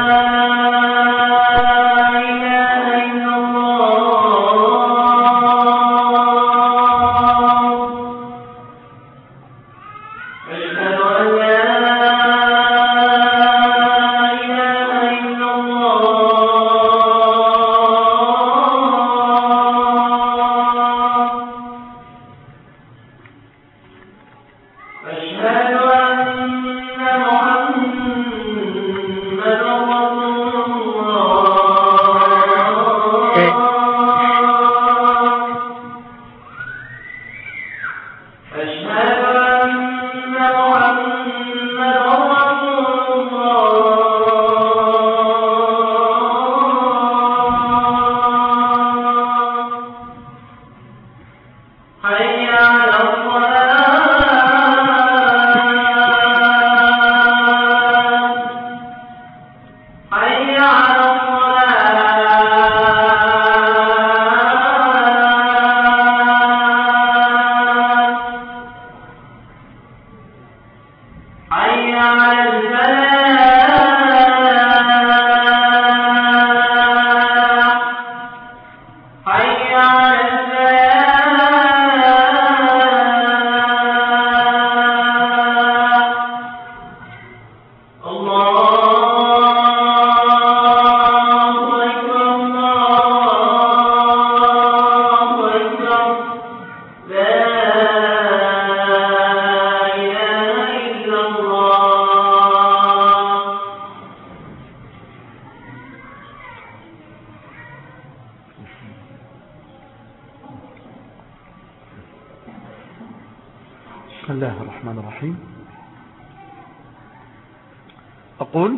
بسم الله الرحمن الرحيم. أقول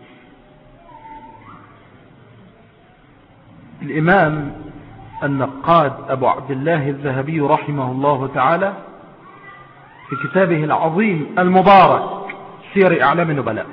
الإمام النقاد أبو عبد الله الذهبي رحمه الله تعالى في كتابه العظيم المبارك سير أعلام النبلاء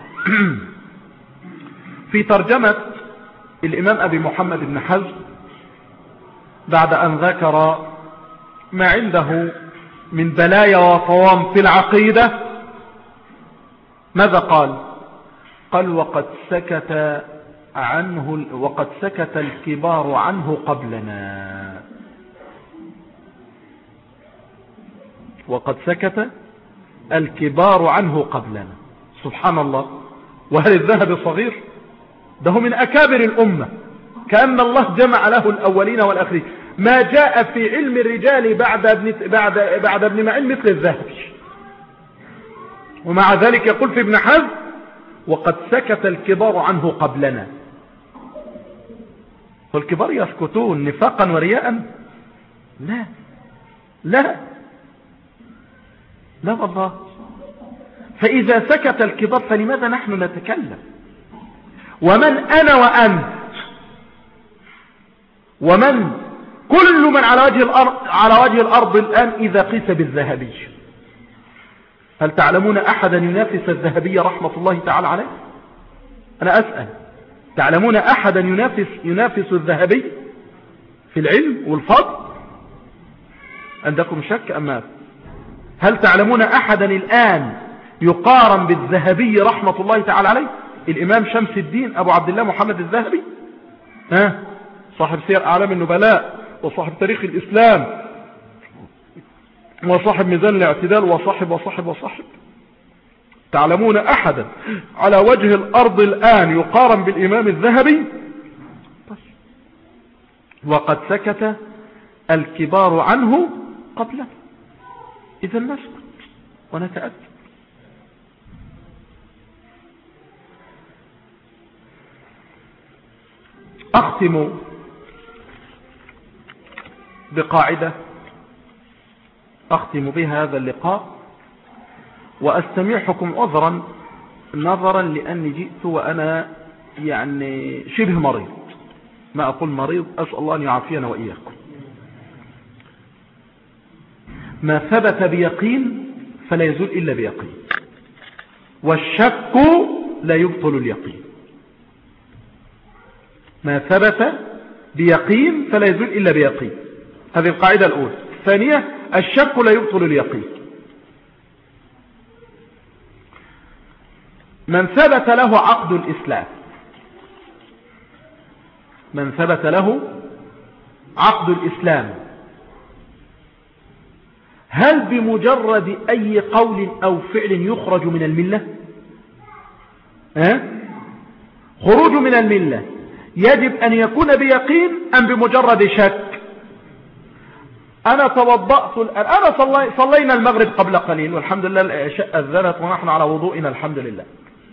في ترجمة الإمام أبي محمد بن حزم، بعد أن ذكر ما عنده من بلايا وطوام في العقيدة، ماذا قال؟ قال وقد سكت عنه وقد سكت الكبار عنه قبلنا. وقد سكت الكبار عنه قبلنا. سبحان الله. وهل الذهب صغير؟ ده هو من أكابر الأمة، كأن الله جمع له الأولين والآخرين. ما جاء في علم الرجال بعد ابن, بعد بعد ابن معين مثل الذهبي، ومع ذلك يقول في ابن حزم وقد سكت الكبار عنه قبلنا. والكبار يسكتون نفاقا ورياء؟ لا لا لا والله. فإذا سكت الكبار فلماذا نحن نتكلم؟ ومن أنا وأنت ومن كل من على وجه الأرض, على وجه الأرض الآن إذا قيس بالذهبي، هل تعلمون أحدا ينافس الذهبي رحمة الله تعالى عليه؟ أنا أسأل، تعلمون أحدا ينافس, ينافس الذهبي في العلم والفضل؟ عندكم شك أم ماذا؟ هل تعلمون أحدا الآن يقارن بالذهبي رحمة الله تعالى عليه؟ الإمام شمس الدين أبو عبد الله محمد الذهبي، ها، صاحب سير أعلام النبلاء وصاحب تاريخ الإسلام وصاحب ميزان الاعتدال وصاحب وصاحب وصاحب. تعلمون أحدا على وجه الأرض الآن يقارن بالإمام الذهبي؟ وقد سكت الكبار عنه قبله. إذا نسكت ونتأكد. أختم بقاعدة أختم بها هذا اللقاء، وأستميحكم عذرا نظرا لأني جئت وأنا يعني شبه مريض، ما أقول مريض، أسأل الله أن يعافينا وإياكم. ما ثبت بيقين فلا يزول إلا بيقين، والشك لا يبطل اليقين. ما ثبت بيقين فلا يزول إلا بيقين، هذه القاعدة الأولى. الثانية الشك لا يبطل اليقين. من ثبت له عقد الإسلام من ثبت له عقد الإسلام هل بمجرد أي قول أو فعل يخرج من الملة؟ ها؟ خروج من الملة يجب أن يكون بيقين أم بمجرد شك؟ أنا توضأت الآن، أنا صلي صلينا المغرب قبل قليل والحمد لله العشاء أذنت ونحن على وضوئنا الحمد لله.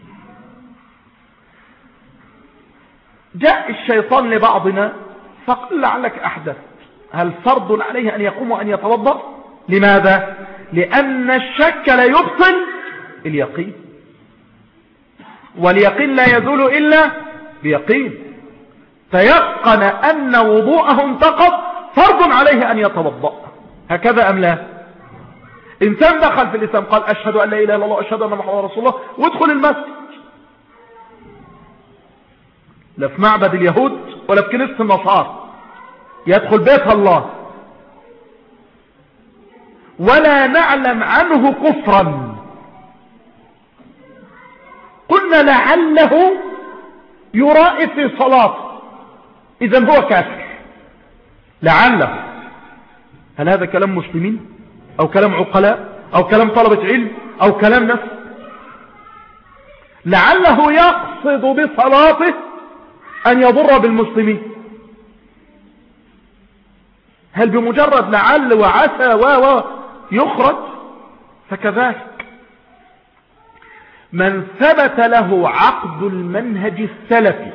جاء الشيطان لبعضنا فقال لعلك أحدث، هل فرض عليه أن يقوم وأن يتوضأ؟ لماذا؟ لأن الشك لا يبطل اليقين، واليقين لا يزول إلا بيقين. تيقن أن وضوءه انتقض، فرض عليه أن يتوضأ. هكذا أم لا؟ إنسان دخل في الإسلام قال أشهد أن لا إله إلا الله وأشهد أن محمدا رسول الله، وادخل المسجد، لا في معبد اليهود ولا في كنيسة النصارى، يدخل بيت الله، ولا نعلم عنه كفرا، قلنا لعله يرائي في صلاته، إذن هو كافر، لعله. هل هذا كلام مسلمين أو كلام عقلاء أو كلام طلبة علم أو كلام نفس؟ لعله يقصد بصلاته أن يضر بالمسلمين. هل بمجرد لعل وعسى و و يخرج؟ فكذلك من ثبت له عقد المنهج السلفي،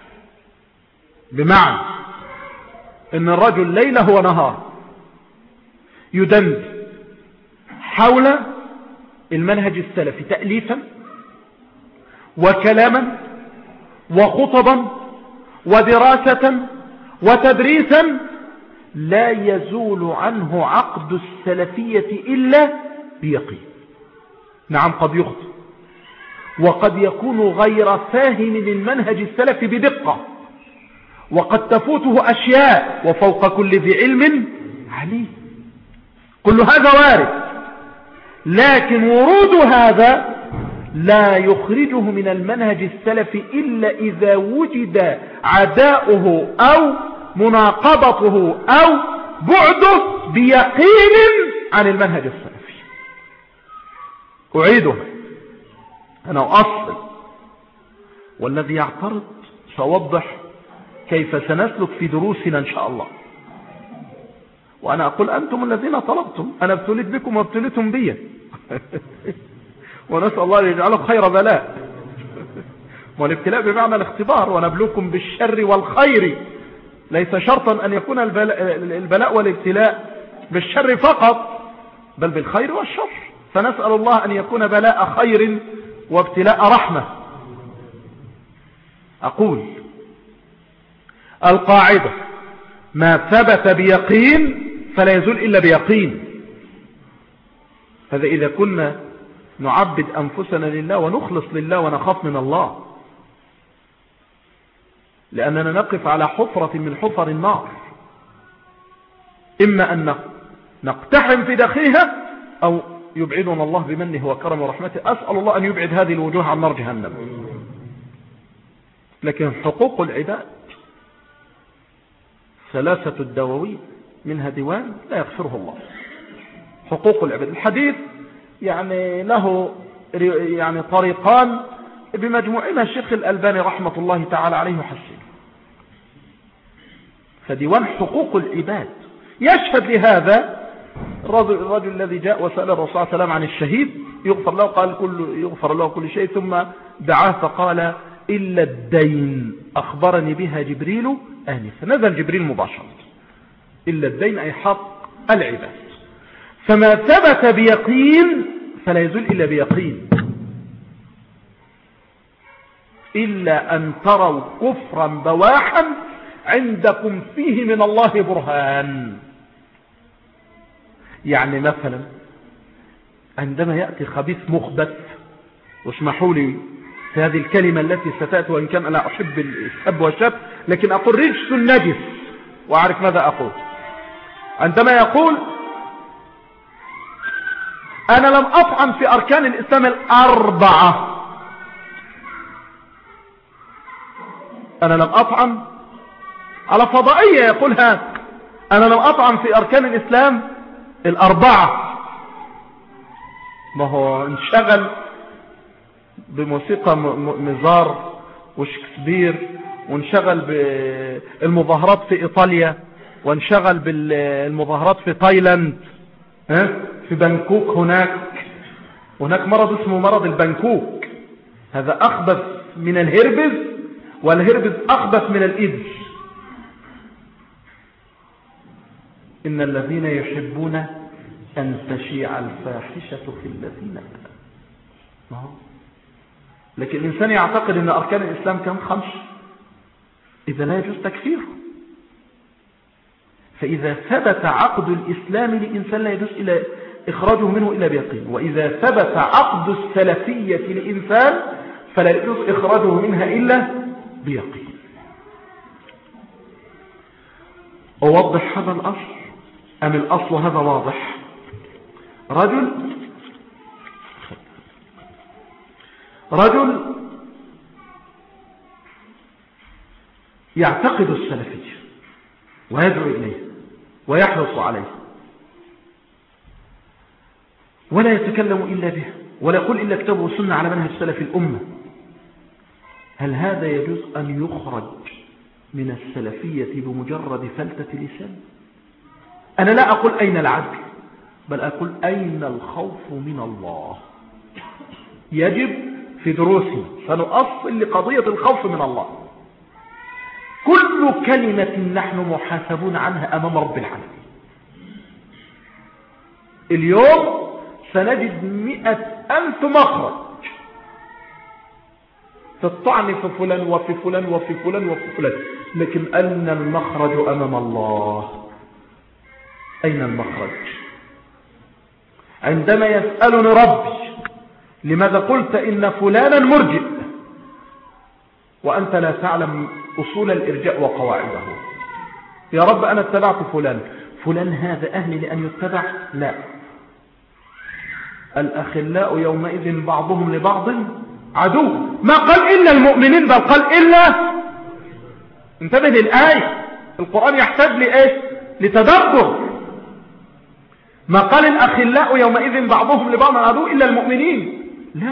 بمعنى ان الرجل ليله ونهار يدند حول المنهج السلفي تأليفا وكلاما وخطبا ودراسة وتدريسا، لا يزول عنه عقد السلفية إلا بيقين. نعم قد يخطئ وقد يكون غير فاهم للمنهج السلفي بدقة، وقد تفوته أشياء، وفوق كل ذي علم عليم، كل هذا وارد، لكن ورود هذا لا يخرجه من المنهج السلفي إلا إذا وجد عداؤه أو مناقضته أو بعده بيقين عن المنهج السلفي. أعيدها، أنا أؤصل، والذي يعترض سأوضح كيف سنسلك في دروسنا إن شاء الله. وأنا أقول أنتم الذين طلبتم، أنا ابتليت بكم وابتليتم بي ونسأل الله أن يجعله خير بلاء. والابتلاء بمعنى الاختبار، ونبلوكم بالشر والخير، ليس شرطا أن يكون البلاء, البلاء والابتلاء بالشر فقط، بل بالخير والشر. فنسأل الله أن يكون بلاء خير وابتلاء رحمة. أقول القاعدة ما ثبت بيقين فلا يزول إلا بيقين. فإذا إذا كنا نعبد أنفسنا لله ونخلص لله ونخاف من الله، لأننا نقف على حفرة من حفر النار، إما أن نقتحم في داخلها أو يبعدنا الله بمنه وكرمه ورحمته. أسأل الله أن يبعد هذه الوجوه عن نار جهنم. لكن حقوق العباد ثلاثة الدواوين، منها ديوان لا يغفره الله. حقوق العباد، الحديث يعني له يعني طريقان بمجموعنا الشيخ الألباني رحمة الله تعالى عليه حسن. فديوان حقوق العباد يشهد لهذا الرجل, الرجل الذي جاء وسأل الرسول صلى الله عليه وسلم عن الشهيد يغفر له، قال كل يغفر له كل شيء، ثم دعاه فقال إلا الدين أخبرني بها جبريل آنفا. نزل جبريل مباشرة. إلا الدين أي حق العباد. فما ثبت بيقين فلا يزول إلا بيقين، إلا أن تروا كفرا بواحا عندكم فيه من الله برهان. يعني مثلا عندما يأتي خبيث مخبث، واسمحوا لي في هذه الكلمة التي ستأتي، وإن كان أنا أحب السب والشتم، لكن أقول رجس النجس وأعرف ماذا أقول. عندما يقول أنا لم أطعن في أركان الإسلام الأربعة، أنا لم أطعن على فضائية يقول هذا، أنا لم أطعن في أركان الإسلام الأربعة. ما هو انشغل بموسيقى مزار وشكسبير، وانشغل بالمظاهرات في إيطاليا، وانشغل بالمظاهرات في تايلاند، في بانكوك. هناك هناك مرض اسمه مرض البانكوك، هذا أخبث من الهربز، والهربز أخبث من الإيدز. إن الذين يحبون أن تشيع الفاحشة في الذين آمنوا. لكن الإنسان يعتقد أن أركان الإسلام كم؟ خمس، إذا لا يجوز تكفيره. فإذا ثبت عقد الإسلام لإنسان لا يجوز إلى إخراجه منه إلا بيقين، وإذا ثبت عقد السلفية لإنسان فلا يجوز إخراجه منها إلا بيقين. أوضح هذا الأصل أم الأصل هذا واضح؟ رجل رجل يعتقد السلفية ويدعو إليه ويحرص عليه، ولا يتكلم إلا به، ولا يقول إلا كتاب وسنة على منهج سلف الأمة. هل هذا يجوز أن يخرج من السلفية بمجرد فلتة لسان؟ أنا لا أقول أين العدل، بل أقول أين الخوف من الله. يجب في دروسنا سنؤصل لقضية الخوف من الله. كل كلمة نحن محاسبون عنها أمام رب العالمين. اليوم سنجد مئة ألف مخرج في الطعن في فلان وفي فلان وفي فلان وفي فلان، لكن أين المخرج أمام الله؟ أين المخرج؟ عندما يسألني ربي لماذا قلت إن فلانا مرجئ وأنت لا تعلم أصول الإرجاء وقواعده؟ يا رب أنا اتبعت فلان، فلان هذا أهل لأن يتبع؟ لا. الأخلاء يومئذ بعضهم لبعض عدو. ما قال إلا المؤمنين، بل قال إلا. انتبه للآية، القرآن يحتاج لإيش؟ لتدبر. ما قال الأخلاء يومئذ بعضهم لبعض عدو إلا المؤمنين، لا،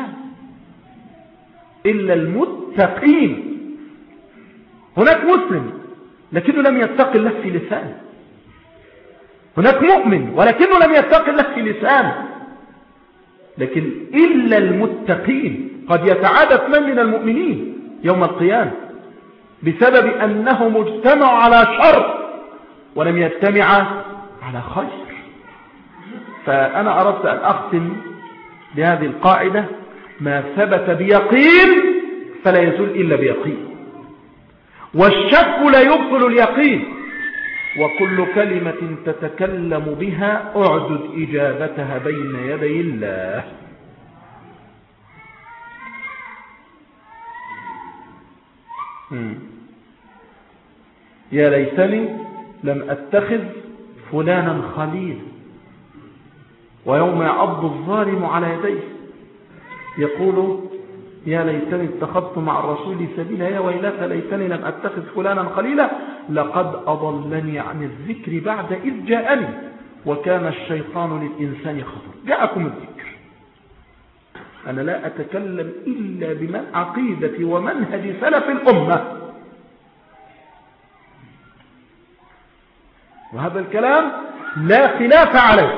إلا المتقين. هناك مسلم لكنه لم يتق الله في لسانه، هناك مؤمن ولكنه لم يتق الله في لسانه، لكن إلا المتقين. قد يتعادى اثنان من المؤمنين يوم القيامة بسبب أنهم اجتمعوا على شر ولم يجتمعوا على خير. فأنا أردت أن أختم بهذه القاعدة: ما ثبت بيقين فلا يزول إلا بيقين، والشك لا يبطل اليقين، وكل كلمة تتكلم بها أعدد إجابتها بين يدي الله. يا ليتني لم أتخذ فلانا خليلا. ويوم يعض الظالم على يديه يقول يا ليتني اتخذت مع الرسول سبيلا، يا ويلتى ليتني لم أتخذ فلانا خليلا، لقد أضلني عن الذكر بعد إذ جاءني وكان الشيطان للإنسان خطر. جاءكم الذكر، أنا لا أتكلم إلا بمن عقيدة ومنهج سلف الأمة، وهذا الكلام لا خلاف عليه،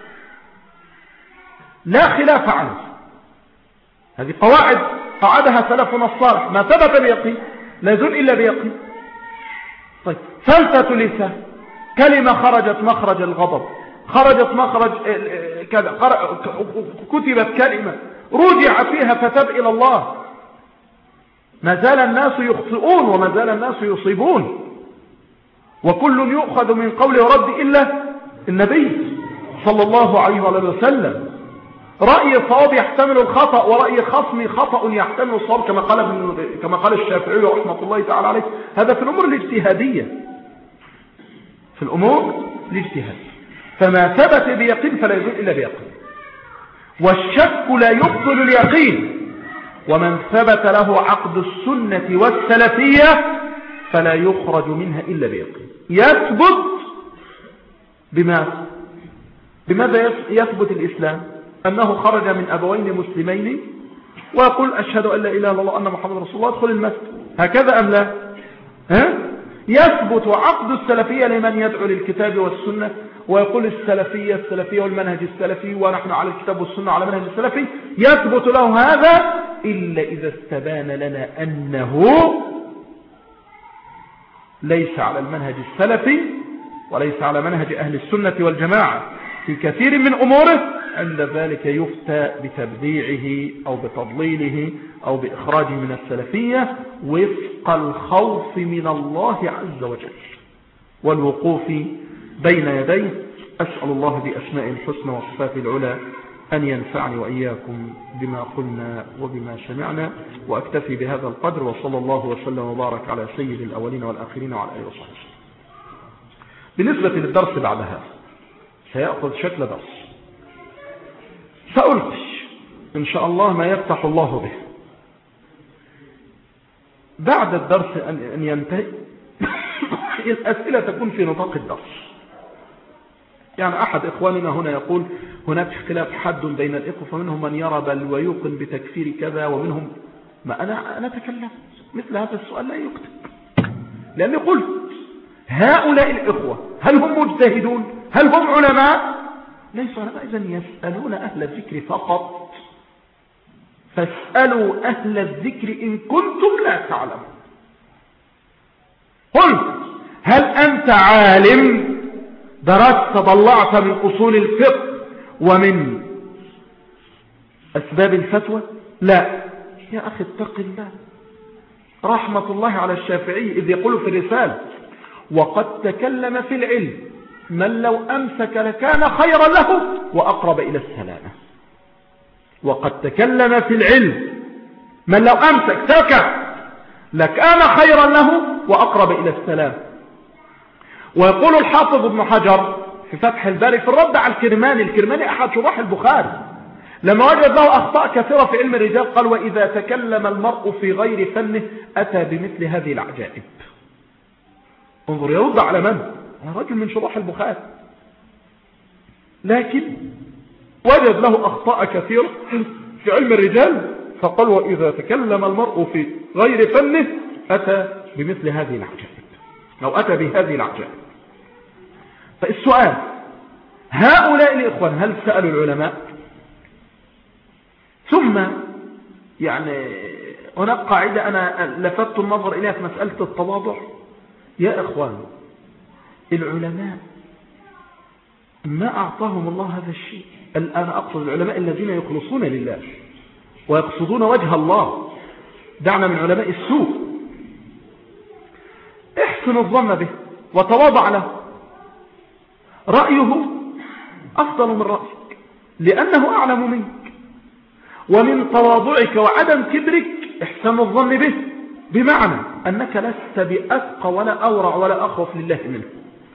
لا خلاف عليه. هذه قواعد قعدها سلفنا الصالح، ما ثبت بيقين لا يزول إلا بيقين. طيب، فلتة لسان، كلمة خرجت مخرج الغضب، خرجت مخرج كذا، كتبت كلمة رجع فيها فتاب إلى الله. ما زال الناس يخطئون وما زال الناس يصيبون، وكل يؤخذ من قول ورد إلا النبي صلى الله عليه وسلم. رأي الصواب يحتمل الخطأ، ورأي خصمي خطأ يحتمل الصواب، كما قال كما قال الشافعي رحمة الله تعالى عليه. هذا في الأمور الاجتهادية، في الأمور الاجتهادية. فما ثبت بيقين فلا يزول إلا بيقين، والشك لا يبطل اليقين، ومن ثبت له عقد السنة والسلفية فلا يخرج منها إلا بيقين. يثبت بماذا؟ بماذا يثبت الإسلام؟ أنه خرج من أبوين مسلمين ويقول أشهد أن لا إله إلا الله أن محمد رسول الله، ادخل المسجد، هكذا أم لا؟ ها؟ يثبت عقد السلفية لمن يدعو للكتاب والسنة ويقول السلفية السلفية والمنهج السلفي ونحن على الكتاب والسنة على منهج السلفي، يثبت له هذا إلا إذا استبان لنا أنه ليس على المنهج السلفي وليس على منهج أهل السنة والجماعة في كثير من أموره. عند ذلك يفتى بتبديعه أو بتضليله أو بإخراجه من السلفية وفق الخوف من الله عز وجل والوقوف بين يديه. أسأل الله بأسماء الحسنى وصفات العلى أن ينفعني وإياكم بما قلنا وبما سمعنا، وأكتفي بهذا القدر، وصلى الله وسلم وبارك على سيد الأولين والآخرين وعلى آله وصحبه. بالنسبة للدرس بعد هذا سيأخذ شكل درس، سألقي إن شاء الله ما يفتح الله به. بعد الدرس أن ينتهي الأسئلة تكون في نطاق الدرس. يعني أحد إخواننا هنا يقول هناك اختلاف حد بين الإخوة، فمنهم من يرى بل ويوقن بتكفير كذا، ومنهم ما أنا أنا أتكلم مثل هذا السؤال لا يكتب، لأني قلت هؤلاء الإخوة هل هم مجتهدون؟ هل هم علماء؟ ليسوا علماء، إذن يسألون أهل الذكر فقط. فاسألوا أهل الذكر إن كنتم لا تعلمون. قلت هل أنت عالم درست طلعت من أصول الفقه ومن أسباب الفتوى؟ لا يا أخي اتق الله. رحمة الله على الشافعي إذ يقول في الرسالة وقد تكلم في العلم من لو أمسك لكان خيرا له وأقرب إلى السلامة. وقد تكلم في العلم من لو أمسك سكت لكان خيرا له وأقرب إلى السلام. ويقول الحافظ ابن حجر في فتح الباري في الرد على الكرماني، الكرماني أحد شراح البخاري، لما وجد له أخطاء كثيرة في علم الرجال قال وإذا تكلم المرء في غير فنه أتى بمثل هذه العجائب. انظر يرد على من؟ على رجل من شراح البخاري. لكن وجد له أخطاء كثيرة في علم الرجال، فقال وإذا تكلم المرء في غير فنه أتى بمثل هذه العجائب أو أتى بهذه العجائب. فالسؤال، هؤلاء الإخوان هل سألوا العلماء؟ ثم يعني هناك قاعدة أنا لفت النظر إليها في مسألة التواضع. يا إخوان، العلماء ما أعطاهم الله هذا الشيء. الآن أقصد العلماء الذين يخلصون لله ويقصدون وجه الله، دعنا من علماء السوء. احسن الظن به وتواضع له، رأيه أفضل من رأيك لأنه أعلم منك، ومن تواضعك وعدم كبرك احسن الظن به، بمعنى أنك لست بأثقى ولا أورع ولا أخوف لله منه.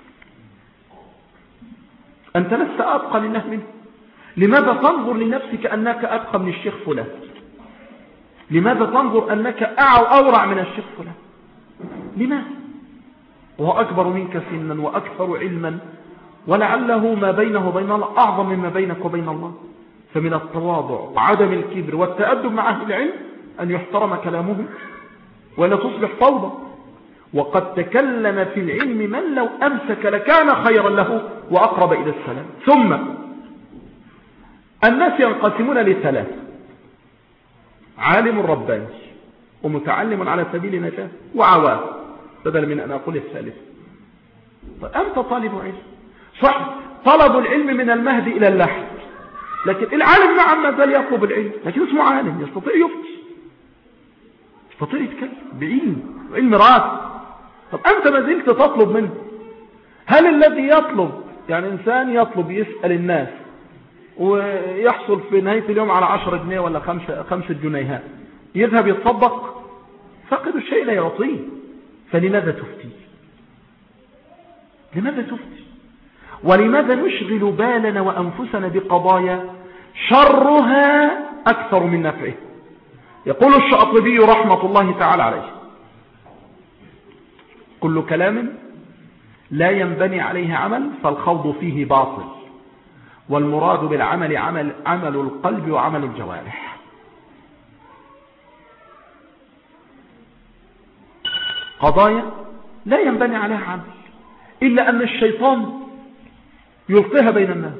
أنت لست أتقى لله منه. لماذا تنظر لنفسك أنك أتقى من الشيخ فلان؟ لماذا تنظر أنك أورع من الشيخ فلان؟ لماذا؟ وهو أكبر منك سنا وأكثر علما، ولعله ما بينه وبين الله أعظم مما بينك وبين الله. فمن التواضع وعدم الكبر والتأدب مع أهل العلم أن يحترم كلامهم ولا تصبح فوضى. وقد تكلم في العلم من لو أمسك لكان خيرا له وأقرب إلى السلام. ثم الناس ينقسمون لثلاث: عالم رباني ومتعلم على سبيل نجاة وعوام، بدل من أن أقول الثالث. فأنت طالب علم، صح، طلب العلم من المهد إلى اللحد، لكن العالم نعم ما زال يطلب العلم، لكن اسمه عالم، يستطيع يفتي، يستطيع يتكلم بعلم علم راس. طب أنت ما زلت تطلب منه. هل الذي يطلب، يعني إنسان يطلب يسأل الناس ويحصل في نهاية اليوم على عشرة جنيه ولا خمسة, خمسة جنيهات، يذهب يتصدق؟ فقد الشيء لا يعطيه. فلماذا تفتي؟ لماذا تفتي؟ ولماذا نشغل بالنا وأنفسنا بقضايا شرها أكثر من نفعه؟ يقول الشاطبي رحمة الله تعالى عليه: كل كلام لا ينبني عليه عمل فالخوض فيه باطل، والمراد بالعمل عمل, عمل القلب وعمل الجوارح. قضايا لا ينبني عليها عمل إلا أن الشيطان يلقيها بين الناس.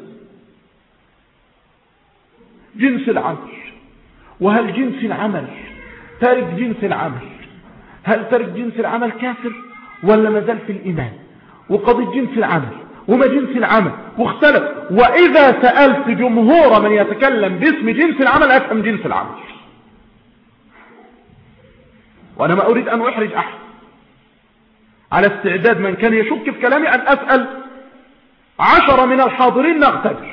جنس العمل، وهل جنس العمل تارك جنس العمل؟ هل تارك جنس العمل كافر ولا ما زال في الإيمان؟ وقضية جنس العمل وما جنس العمل واختلف. وإذا سألت جمهور من يتكلم باسم جنس العمل أفهم جنس العمل. وأنا ما أريد أن أحرج أحد، على استعداد من كان يشك في كلامي أن أسأل عشرة من الحاضرين نختبر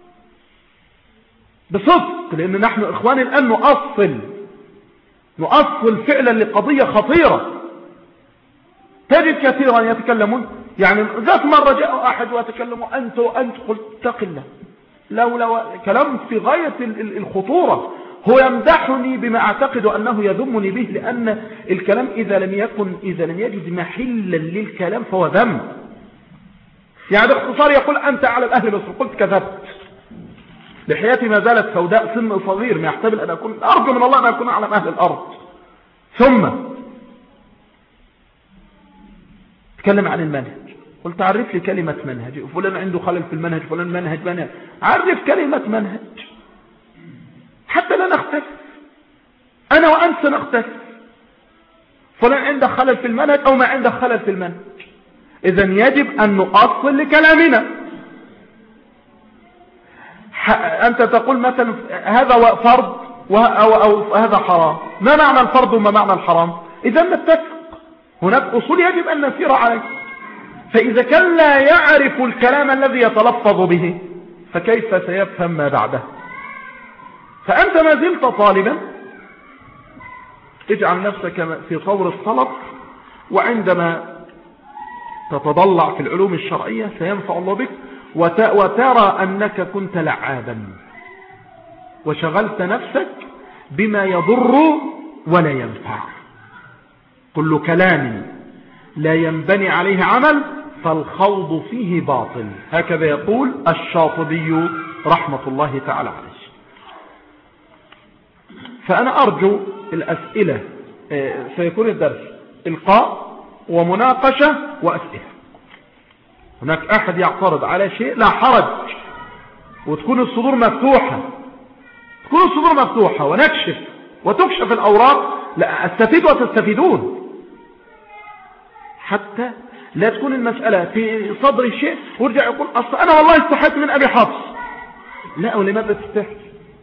بصدق، لأن نحن إخواني الآن نؤصل نؤصل فعلا لقضية خطيرة. تجد كثيرا يتكلمون، يعني ذات مرة جاء أحد ويتكلموا أنت وأنت، قلت اتق الله، لو لو كلام في غاية الخطورة. هو يمدحني بما أعتقد أنه يذمني به، لأن الكلام إذا لم يكن إذا لم يجد محلا للكلام فهو ذم. يعني باختصار يقول أنت على الأهل مصر، قلت كذبت، لحياتي ما زالت سوداء، سن صغير ما يحتمل أن أكون، أرجو من الله أن أكون أعلم أهل الأرض. ثم تكلم عن المنهج، قلت عرف لي كلمة منهج، فلان عنده خلل في المنهج، فلان منهج منهج، عرف كلمة منهج حتى لا نختلف، أنا وأنت سنختلف. فلان عنده خلل في المنهج أو ما عنده خلل في المنهج، إذن يجب أن نؤصل لكلامنا. أنت تقول مثلا هذا فرض أو, أو هذا حرام، ما معنى الفرض وما معنى الحرام؟ إذن نتفق، هناك أصول يجب أن نسير عليه. فإذا كان لا يعرف الكلام الذي يتلفظ به فكيف سيفهم ما بعده؟ فأنت ما زلت طالبا، اجعل نفسك في طور الطلب، وعندما تتضلع في العلوم الشرعية سينفع الله بك، وترى أنك كنت لعابا وشغلت نفسك بما يضر ولا ينفع. كل كلام لا ينبني عليه عمل فالخوض فيه باطل. هكذا يقول الشاطبي رحمة الله تعالى عليه. فأنا أرجو الأسئلة، سيكون الدرس إلقاء ومناقشة وأسئلة. هناك أحد يعترض على شيء لا حرج، وتكون الصدور مفتوحة، تكون الصدور مفتوحة ونكشف وتكشف الأوراق، لا أستفيد وتستفيدون، حتى لا تكون المسألة في صدر شيء وارجع يقول أصل أنا والله استحيت من أبي حفص. لا، ولماذا تستحي؟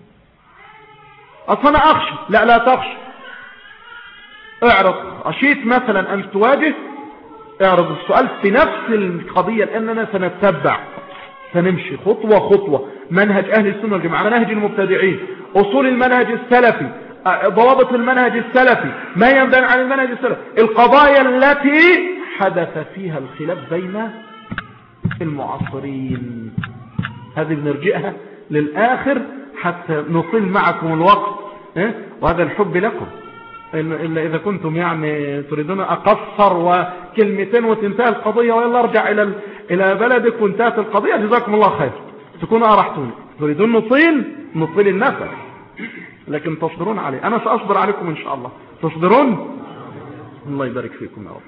أصل أنا أخشى. لا لا تخشى، اعرض. خشيت مثلا أن تواجه، اعرض السؤال في نفس القضية، لأننا سنتبع، سنمشي خطوة خطوة منهج أهل السنة والجماعة، منهج المبتدعين، أصول المنهج السلفي، ضوابط المنهج السلفي، ما ينبغي عن المنهج السلفي، القضايا التي حدث فيها الخلاف بين المعاصرين. هذه بنرجئها للآخر حتى نطيل معكم الوقت، وهذا الحب لكم. إلا إذا كنتم يعني تريدون أقصر وكلمتين وتنتهي القضية ويلا ارجع إلى إلى بلدك وانتهت القضية، جزاكم الله خير، تكونوا أرحتوني. تريدون نطيل نطيل النفس، لكن تصبرون علي، أنا سأصبر عليكم إن شاء الله. تصبرون، الله يبارك فيكم يا رب.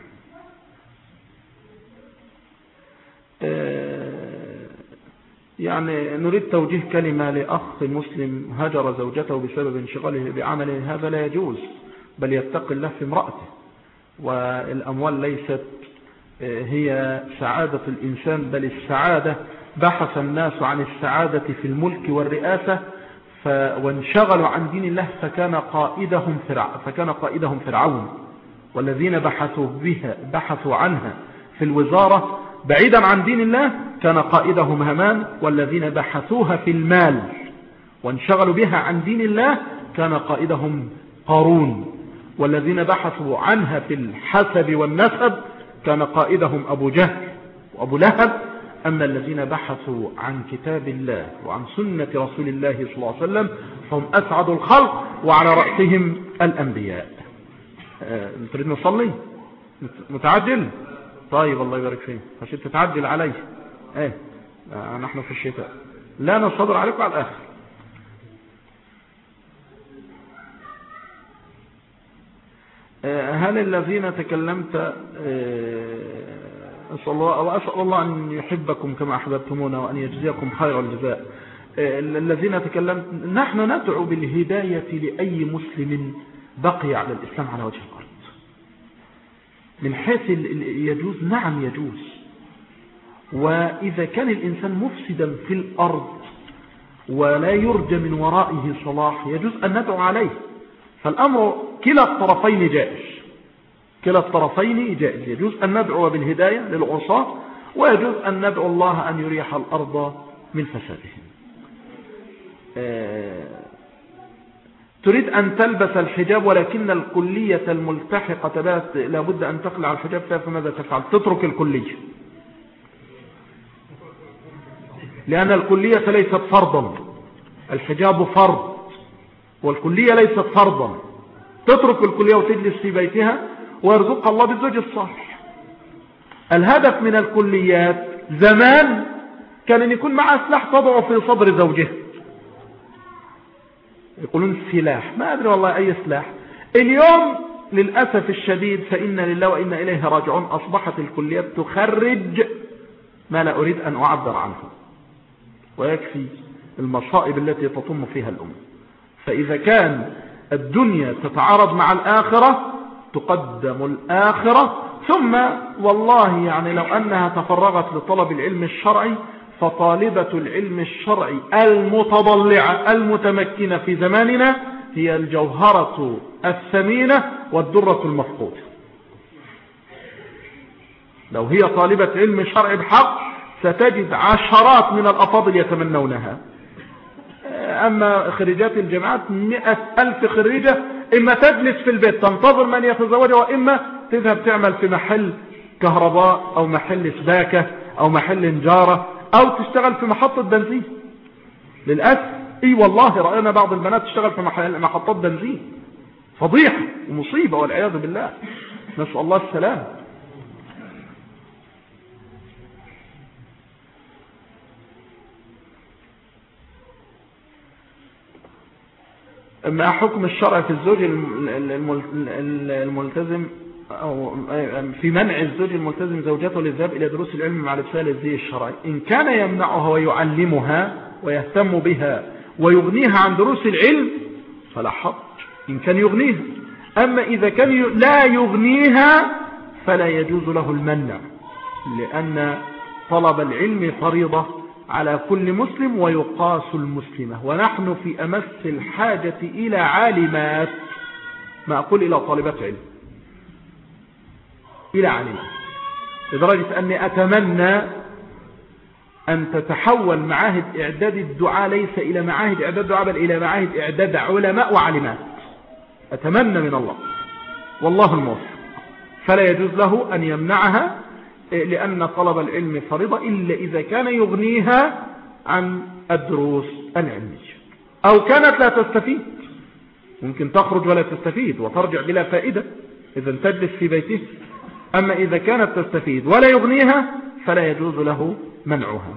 يعني نريد توجيه كلمة لأخ مسلم هجر زوجته بسبب انشغاله بعمله. هذا لا يجوز، بل يتقي الله في امرأته. والأموال ليست هي سعادة الإنسان، بل السعادة، بحث الناس عن السعادة في الملك والرئاسة وانشغلوا عن دين الله فكان قائدهم فرع فكان قائدهم فرعون. والذين بحثوا بها بحثوا عنها في الوزارة بعيدا عن دين الله كان قائدهم هامان. والذين بحثوها في المال وانشغلوا بها عن دين الله كان قائدهم قارون. والذين بحثوا عنها في الحسب والنسب كان قائدهم أبو جهل وأبو لهب. أما الذين بحثوا عن كتاب الله وعن سنة رسول الله صلى الله عليه وسلم فهم أسعد الخلق وعلى رأسهم الأنبياء. أه تريد نصلي متعجل؟ طيب الله يبارك فيك، عشان تتعجل علي. ايه آه نحن في الشتاء لا نصبر عليكم على الآخر. آه هل الذين تكلمت آه أسأل الله وأسأل الله أن يحبكم كما أحببتمونا وأن يجزيكم خير الجزاء. آه الذين تكلمت، نحن ندعو بالهداية لأي مسلم بقي على الإسلام على وجه الأرض. من حيث يجوز، نعم يجوز. وإذا كان الإنسان مفسدا في الأرض ولا يرجى من ورائه صلاح يجوز أن ندعو عليه. فالأمر كلا الطرفين جائز، كلا الطرفين جائز. يجوز أن ندعو بالهداية للعصاة ويجوز أن ندعو الله أن يريح الأرض من فسادهم. آه تريد أن تلبس الحجاب ولكن الكلية الملتحقة لابد أن تخلع الحجاب فيها، فماذا تفعل؟ تترك الكلية، لأن الكلية ليست فرضا، الحجاب فرض والكلية ليست فرضا. تترك الكلية وتجلس في بيتها ويرزقها الله بالزوج الصالح. الهدف من الكليات زمان كان أن يكون معها سلاح تضع في صدر زوجها، يقولون سلاح، ما أدري والله أي سلاح. اليوم للأسف الشديد فإنا لله وإنا إليه راجعون، أصبحت الكليات تخرج ما لا أريد أن أعبر عنه، ويكفي المصائب التي تطم فيها الأمة. فإذا كان الدنيا تتعارض مع الآخرة تقدم الآخرة. ثم والله يعني لو أنها تفرغت لطلب العلم الشرعي فطالبة العلم الشرعي المتضلعة المتمكنة في زماننا هي الجوهرة الثمينة والدرة المفقودة. لو هي طالبة علم شرعي بحق ستجد عشرات من الأفاضل يتمنونها. أما خريجات الجامعات مئة ألف خريجة إما تجلس في البيت تنتظر من يتزوجها، وإما تذهب تعمل في محل كهرباء أو محل سباكة أو محل نجارة أو تشتغل في محطة بنزين. للأسف إي والله رأينا بعض البنات تشتغل في محطات بنزين. فضيحة ومصيبة والعياذ بالله، نسأل الله السلام. ما حكم الشرع في الزوج الملتزم أو في منع الزوج الملتزم زوجته للذهاب إلى دروس العلم مع لبسها للزي الشرعي؟ إن كان يمنعها ويعلمها ويهتم بها ويغنيها عن دروس العلم فلا حرج إن كان يغنيها. أما إذا كان لا يغنيها فلا يجوز له المنع، لأن طلب العلم فريضة على كل مسلم ويقاس المسلمة، ونحن في أمس الحاجة إلى عالمات، ما أقول إلى طالبات علم، إلى عالمات، لدرجة أني أتمنى أن تتحول معاهد إعداد الدعاء ليس إلى معاهد إعداد الدعاء بل إلى معاهد إعداد علماء وعالمات. أتمنى من الله والله الموفق. فلا يجوز له أن يمنعها، لأن طلب العلم فريضة إلا إذا كان يغنيها عن الدروس العلمية، أو كانت لا تستفيد، ممكن تخرج ولا تستفيد وترجع بلا فائدة إذا تجلس في بيته. أما إذا كانت تستفيد ولا يغنيها فلا يجوز له منعها.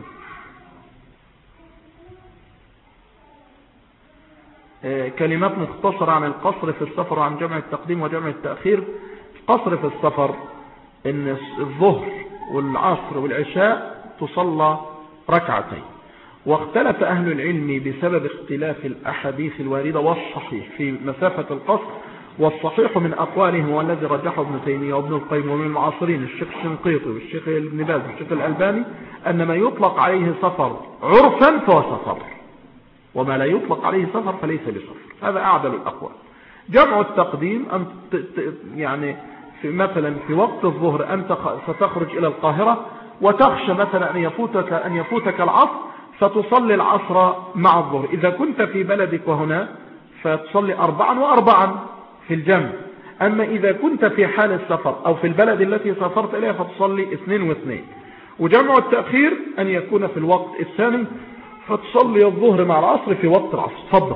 كلمات مختصرة عن القصر في السفر وعن جمع التقديم وجمع التأخير. قصر في السفر إن الظهر والعصر والعشاء تصلى ركعتين، واختلف أهل العلم بسبب اختلاف الأحاديث الواردة والصحيح في مسافة القصر، والصحيح من أقوالهم والذي رجحه ابن تيمية وابن القيم ومن المعاصرين الشيخ الشنقيطي والشيخ ابن باز والشيخ الألباني أن ما يطلق عليه سفر عرفا فهو سفر، وما لا يطلق عليه سفر فليس بسفر. هذا أعدل الأقوال. جمع التقديم أن يعني في مثلا في وقت الظهر أنت ستخرج إلى القاهرة وتخشى مثلا أن يفوتك أن يفوتك العصر، فتصلي العصر مع الظهر. إذا كنت في بلدك وهنا فتصلي أربعا وأربعا في الجمع. أما إذا كنت في حال السفر أو في البلد التي سافرت إليها فتصلي اثنين واثنين. وجمع التأخير أن يكون في الوقت الثاني فتصلي الظهر مع العصر في وقت العصر. تفضل.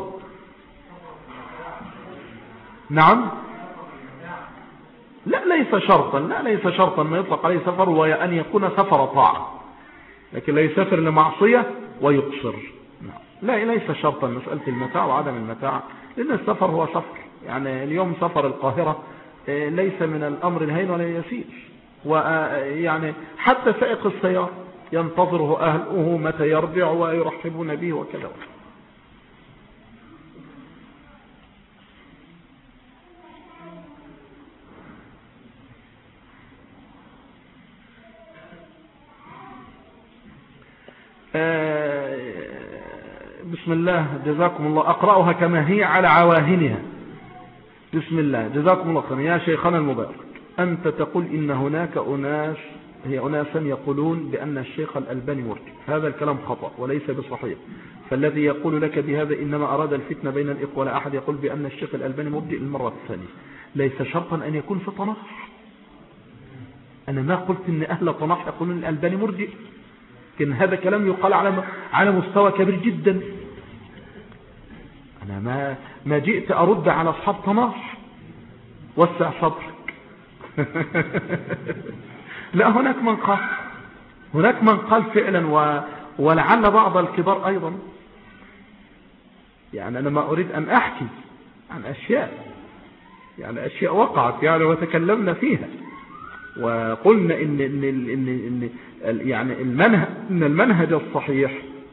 نعم. لا ليس شرطا، لا ليس شرطا ما يطلق عليه سفر وأن يكون سفر طاعة، لكن لا يسافر لمعصية ويقصر. لا ليس شرطا مسألة المتاع وعدم المتاع، لأن السفر هو سفر. يعني اليوم سفر القاهرة ليس من الأمر الهين ولا يسير، ويعني حتى سائق السيارة ينتظره أهله متى يرجع ويرحبون به وكذا. بسم الله جزاكم الله. أقرأها كما هي على عواهنها. بسم الله جزاكم الله خيرا. يا شيخنا المبارك، أنت تقول إن هناك أناس هي أناسا يقولون بأن الشيخ الألباني مرجئ. هذا الكلام خطأ وليس بصحيح، فالذي يقول لك بهذا إنما أراد الفتنة بين الإخوة. لا أحد يقول بأن الشيخ الألباني مرجئ المرة الثانية. ليس شرطا أن يكون في طناح. أنا ما قلت إن أهل طناح يقولون الألباني مرجئ، لكن هذا كلام يقال على على مستوى كبير جدا. أنا ما ما جئت أرد على أصحاب طناح. وسع صدرك. لا هناك من قال هناك من قال فعلا و... ولعل بعض الكبار أيضا. يعني أنا ما أريد أن أحكي عن أشياء يعني أشياء وقعت يعني وتكلمنا فيها، وقلنا إن إن إن, إن يعني المنهج إن المنهج الصحيح.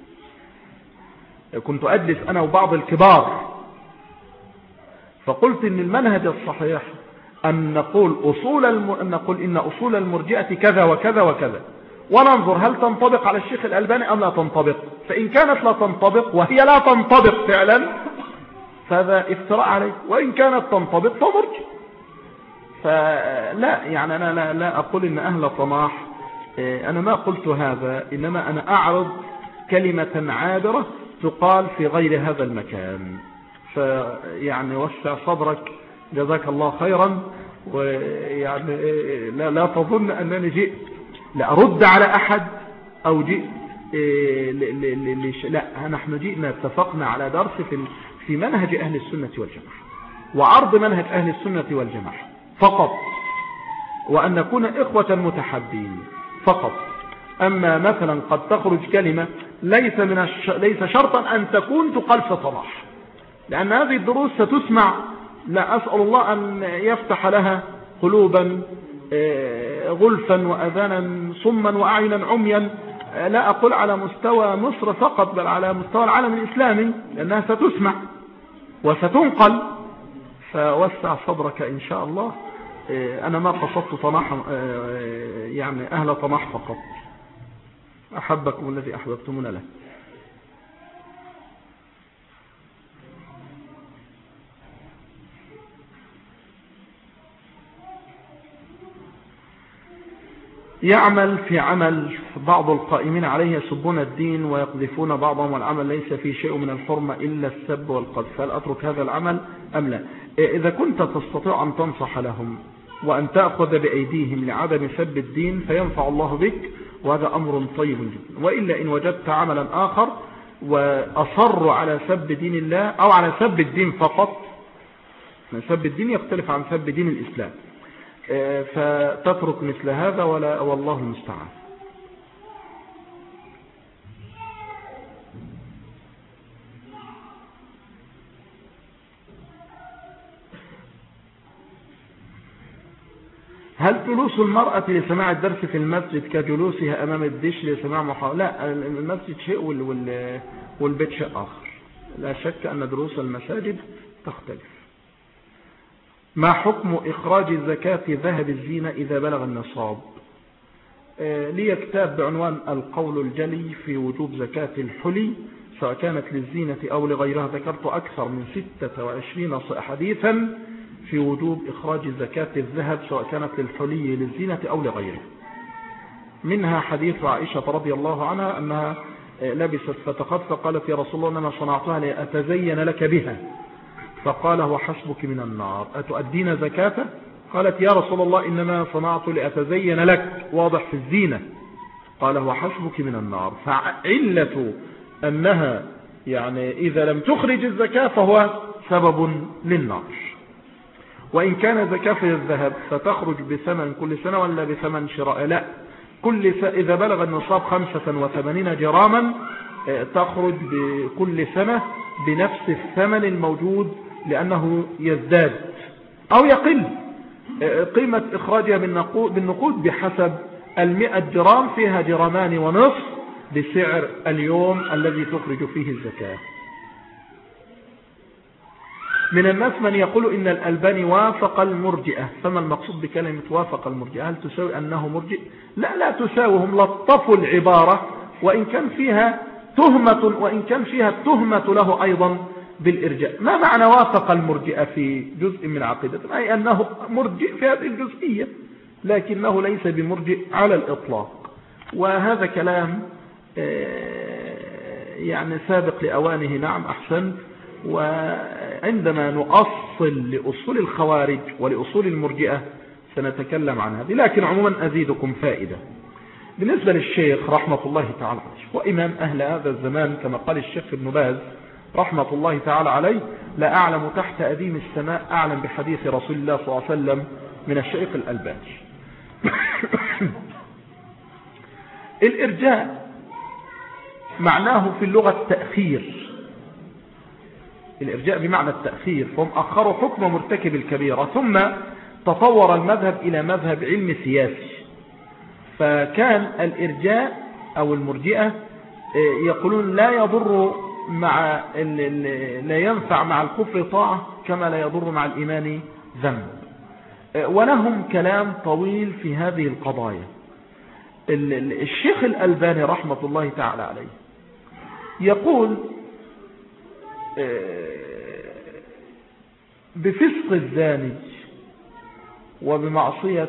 كنت أجلس أنا وبعض الكبار فقلت إن المنهج الصحيح أن نقول أصول الم... أن نقول إن أصول المرجئة كذا وكذا وكذا، وننظر هل تنطبق على الشيخ الألباني أم لا تنطبق. فإن كانت لا تنطبق وهي لا تنطبق فعلا فهذا افتراء عليه، وإن كانت تنطبق فمرجئ. فلا يعني أنا لا, لا أقول إن أهل طماح، أنا ما قلت هذا، إنما أنا أعرض كلمة عابرة تقال في غير هذا المكان. فيعني وسع صدرك جزاك الله خيرا. ويعني لا, لا تظن أنني جئت لأرد على أحد أو جئت لا، نحن جئنا اتفقنا على درس في في منهج أهل السنة والجماعة وعرض منهج أهل السنة والجماعة فقط، وأن نكون إخوة متحابين فقط. أما مثلا قد تخرج كلمة ليس من الش... ليس شرطا أن تكون تقال في طلاح، لأن هذه الدروس ستسمع، لا أسأل الله أن يفتح لها قلوبا غلفا وأذانا صما وأعينا عميا، لا أقول على مستوى مصر فقط بل على مستوى العالم الإسلامي، لأنها ستسمع وستنقل. فوسع صدرك إن شاء الله. أنا ما قصدت طماح يعني أهل طماح فقط، أحبكم الذي أحببتمون له. يعمل في عمل بعض القائمين عليه يسبون الدين ويقذفون بعضهم، والعمل ليس فيه شيء من الحرمة إلا السب والقذف، هل أترك هذا العمل أم لا؟ إذا كنت تستطيع أن تنصح لهم وأن تأخذ بأيديهم لعدم سب الدين فينفع الله بك، وهذا أمر طيب جدا. وإلا إن وجدت عملا آخر وأصر على سب دين الله أو على سب الدين فقط، سب الدين يختلف عن سب دين الإسلام، فتترك مثل هذا ولا والله المستعان. هل جلوس المرأة لسماع الدرس في المسجد كجلوسها أمام الدش لسماع محاضرة؟ لا، المسجد شيء والبيت شيء آخر. لا شك أن دروس المساجد تختلف. ما حكم إخراج زكاة ذهب الزينة إذا بلغ النصاب؟ آه لي كتاب بعنوان القول الجلي في وجوب زكاة الحلي سواء كانت للزينة أو لغيرها. ذكرت أكثر من ستة وعشرين حديثا في وجوب إخراج زكاة الذهب سواء كانت للحلي للزينة أو لغيره. منها حديث عائشة رضي الله عنها أنها لبست فتقت فقالت يا رسول الله أنا صنعتها لأتزين لك بها، فقال هو حسبك من النار أتؤدين زكاة؟ قالت يا رسول الله إنما صنعت لأتزين لك، واضح في الزينة. قال هو حسبك من النار. فعلة أنها يعني إذا لم تخرج الزكاة فهو سبب للنار. وإن كان زكاة في الذهب فتخرج بثمن كل سنة ولا بثمن شراء؟ لا، كل س... إذا بلغ النصاب خمسة وثمانين جراما تخرج بكل سنة بنفس الثمن الموجود، لأنه يزداد أو يقل. قيمة إخراجها بالنقود بحسب المئة جرام فيها جرامان ونصف بسعر اليوم الذي تخرج فيه الزكاة. من الناس من يقول إن الألباني وافق المرجئة، فما المقصود بكلمة وافق المرجئة؟ هل تساوي أنه مرجئ؟ لا لا تساويهم، لطفوا العبارة وإن كان فيها تهمة وإن كان فيها التهمة له أيضا بالإرجاء. ما معنى وافق المرجئة في جزء من عقيدة؟ أي أنه مرجئ في هذه الجزئية لكنه ليس بمرجئ على الإطلاق. وهذا كلام يعني سابق لأوانه. نعم أحسنت. وعندما نؤصل لأصول الخوارج ولأصول المرجئة سنتكلم عن هذه، لكن عموما أزيدكم فائدة. بالنسبة للشيخ رحمة الله تعالى عليه وإمام أهل هذا الزمان كما قال الشيخ ابن باز رحمة الله تعالى عليه، لا أعلم تحت أديم السماء أعلم بحديث رسول الله صلى الله عليه وسلم من الشيخ الألباني. الإرجاء معناه في اللغة التأخير، الإرجاء بمعنى التأخير، فهم أخروا حكم مرتكب الكبيرة ثم تطور المذهب إلى مذهب علم سياسي. فكان الإرجاء أو المرجئة يقولون لا يضر مع لا ينفع مع الكفر طاعة كما لا يضر مع الإيمان ذنب. ولهم كلام طويل في هذه القضايا. الشيخ الألباني رحمة الله تعالى عليه يقول بفسق الزاني وبمعصية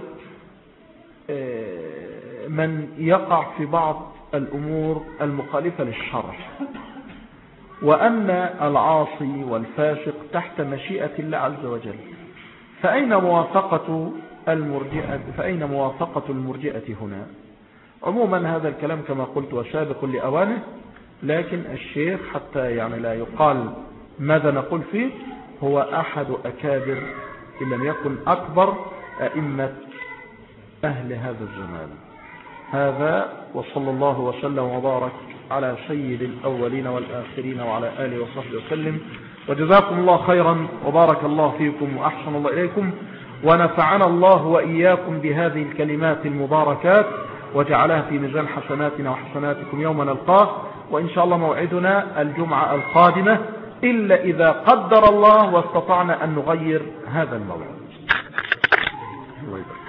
من يقع في بعض الأمور المخالفة للشرع، وأن العاصي والفاسق تحت مشيئة الله عز وجل. فأين موافقة المرجئة فأين موافقة المرجئة هنا؟ عموما هذا الكلام كما قلت وسابق لأوانه، لكن الشيخ حتى يعني لا يقال ماذا نقول فيه هو أحد أكابر إن لم يكن أكبر أئمة أهل هذا الزمان. هذا وصلى الله وسلم وبارك على سيد الأولين والآخرين وعلى آله وصحبه وسلم. وجزاكم الله خيرا وبارك الله فيكم وأحسن الله إليكم، ونفعنا الله وإياكم بهذه الكلمات المباركات وجعلها في ميزان حسناتنا وحسناتكم يوم نلقاه. وإن شاء الله موعدنا الجمعة القادمة إلا إذا قدر الله واستطعنا أن نغير هذا الموعد.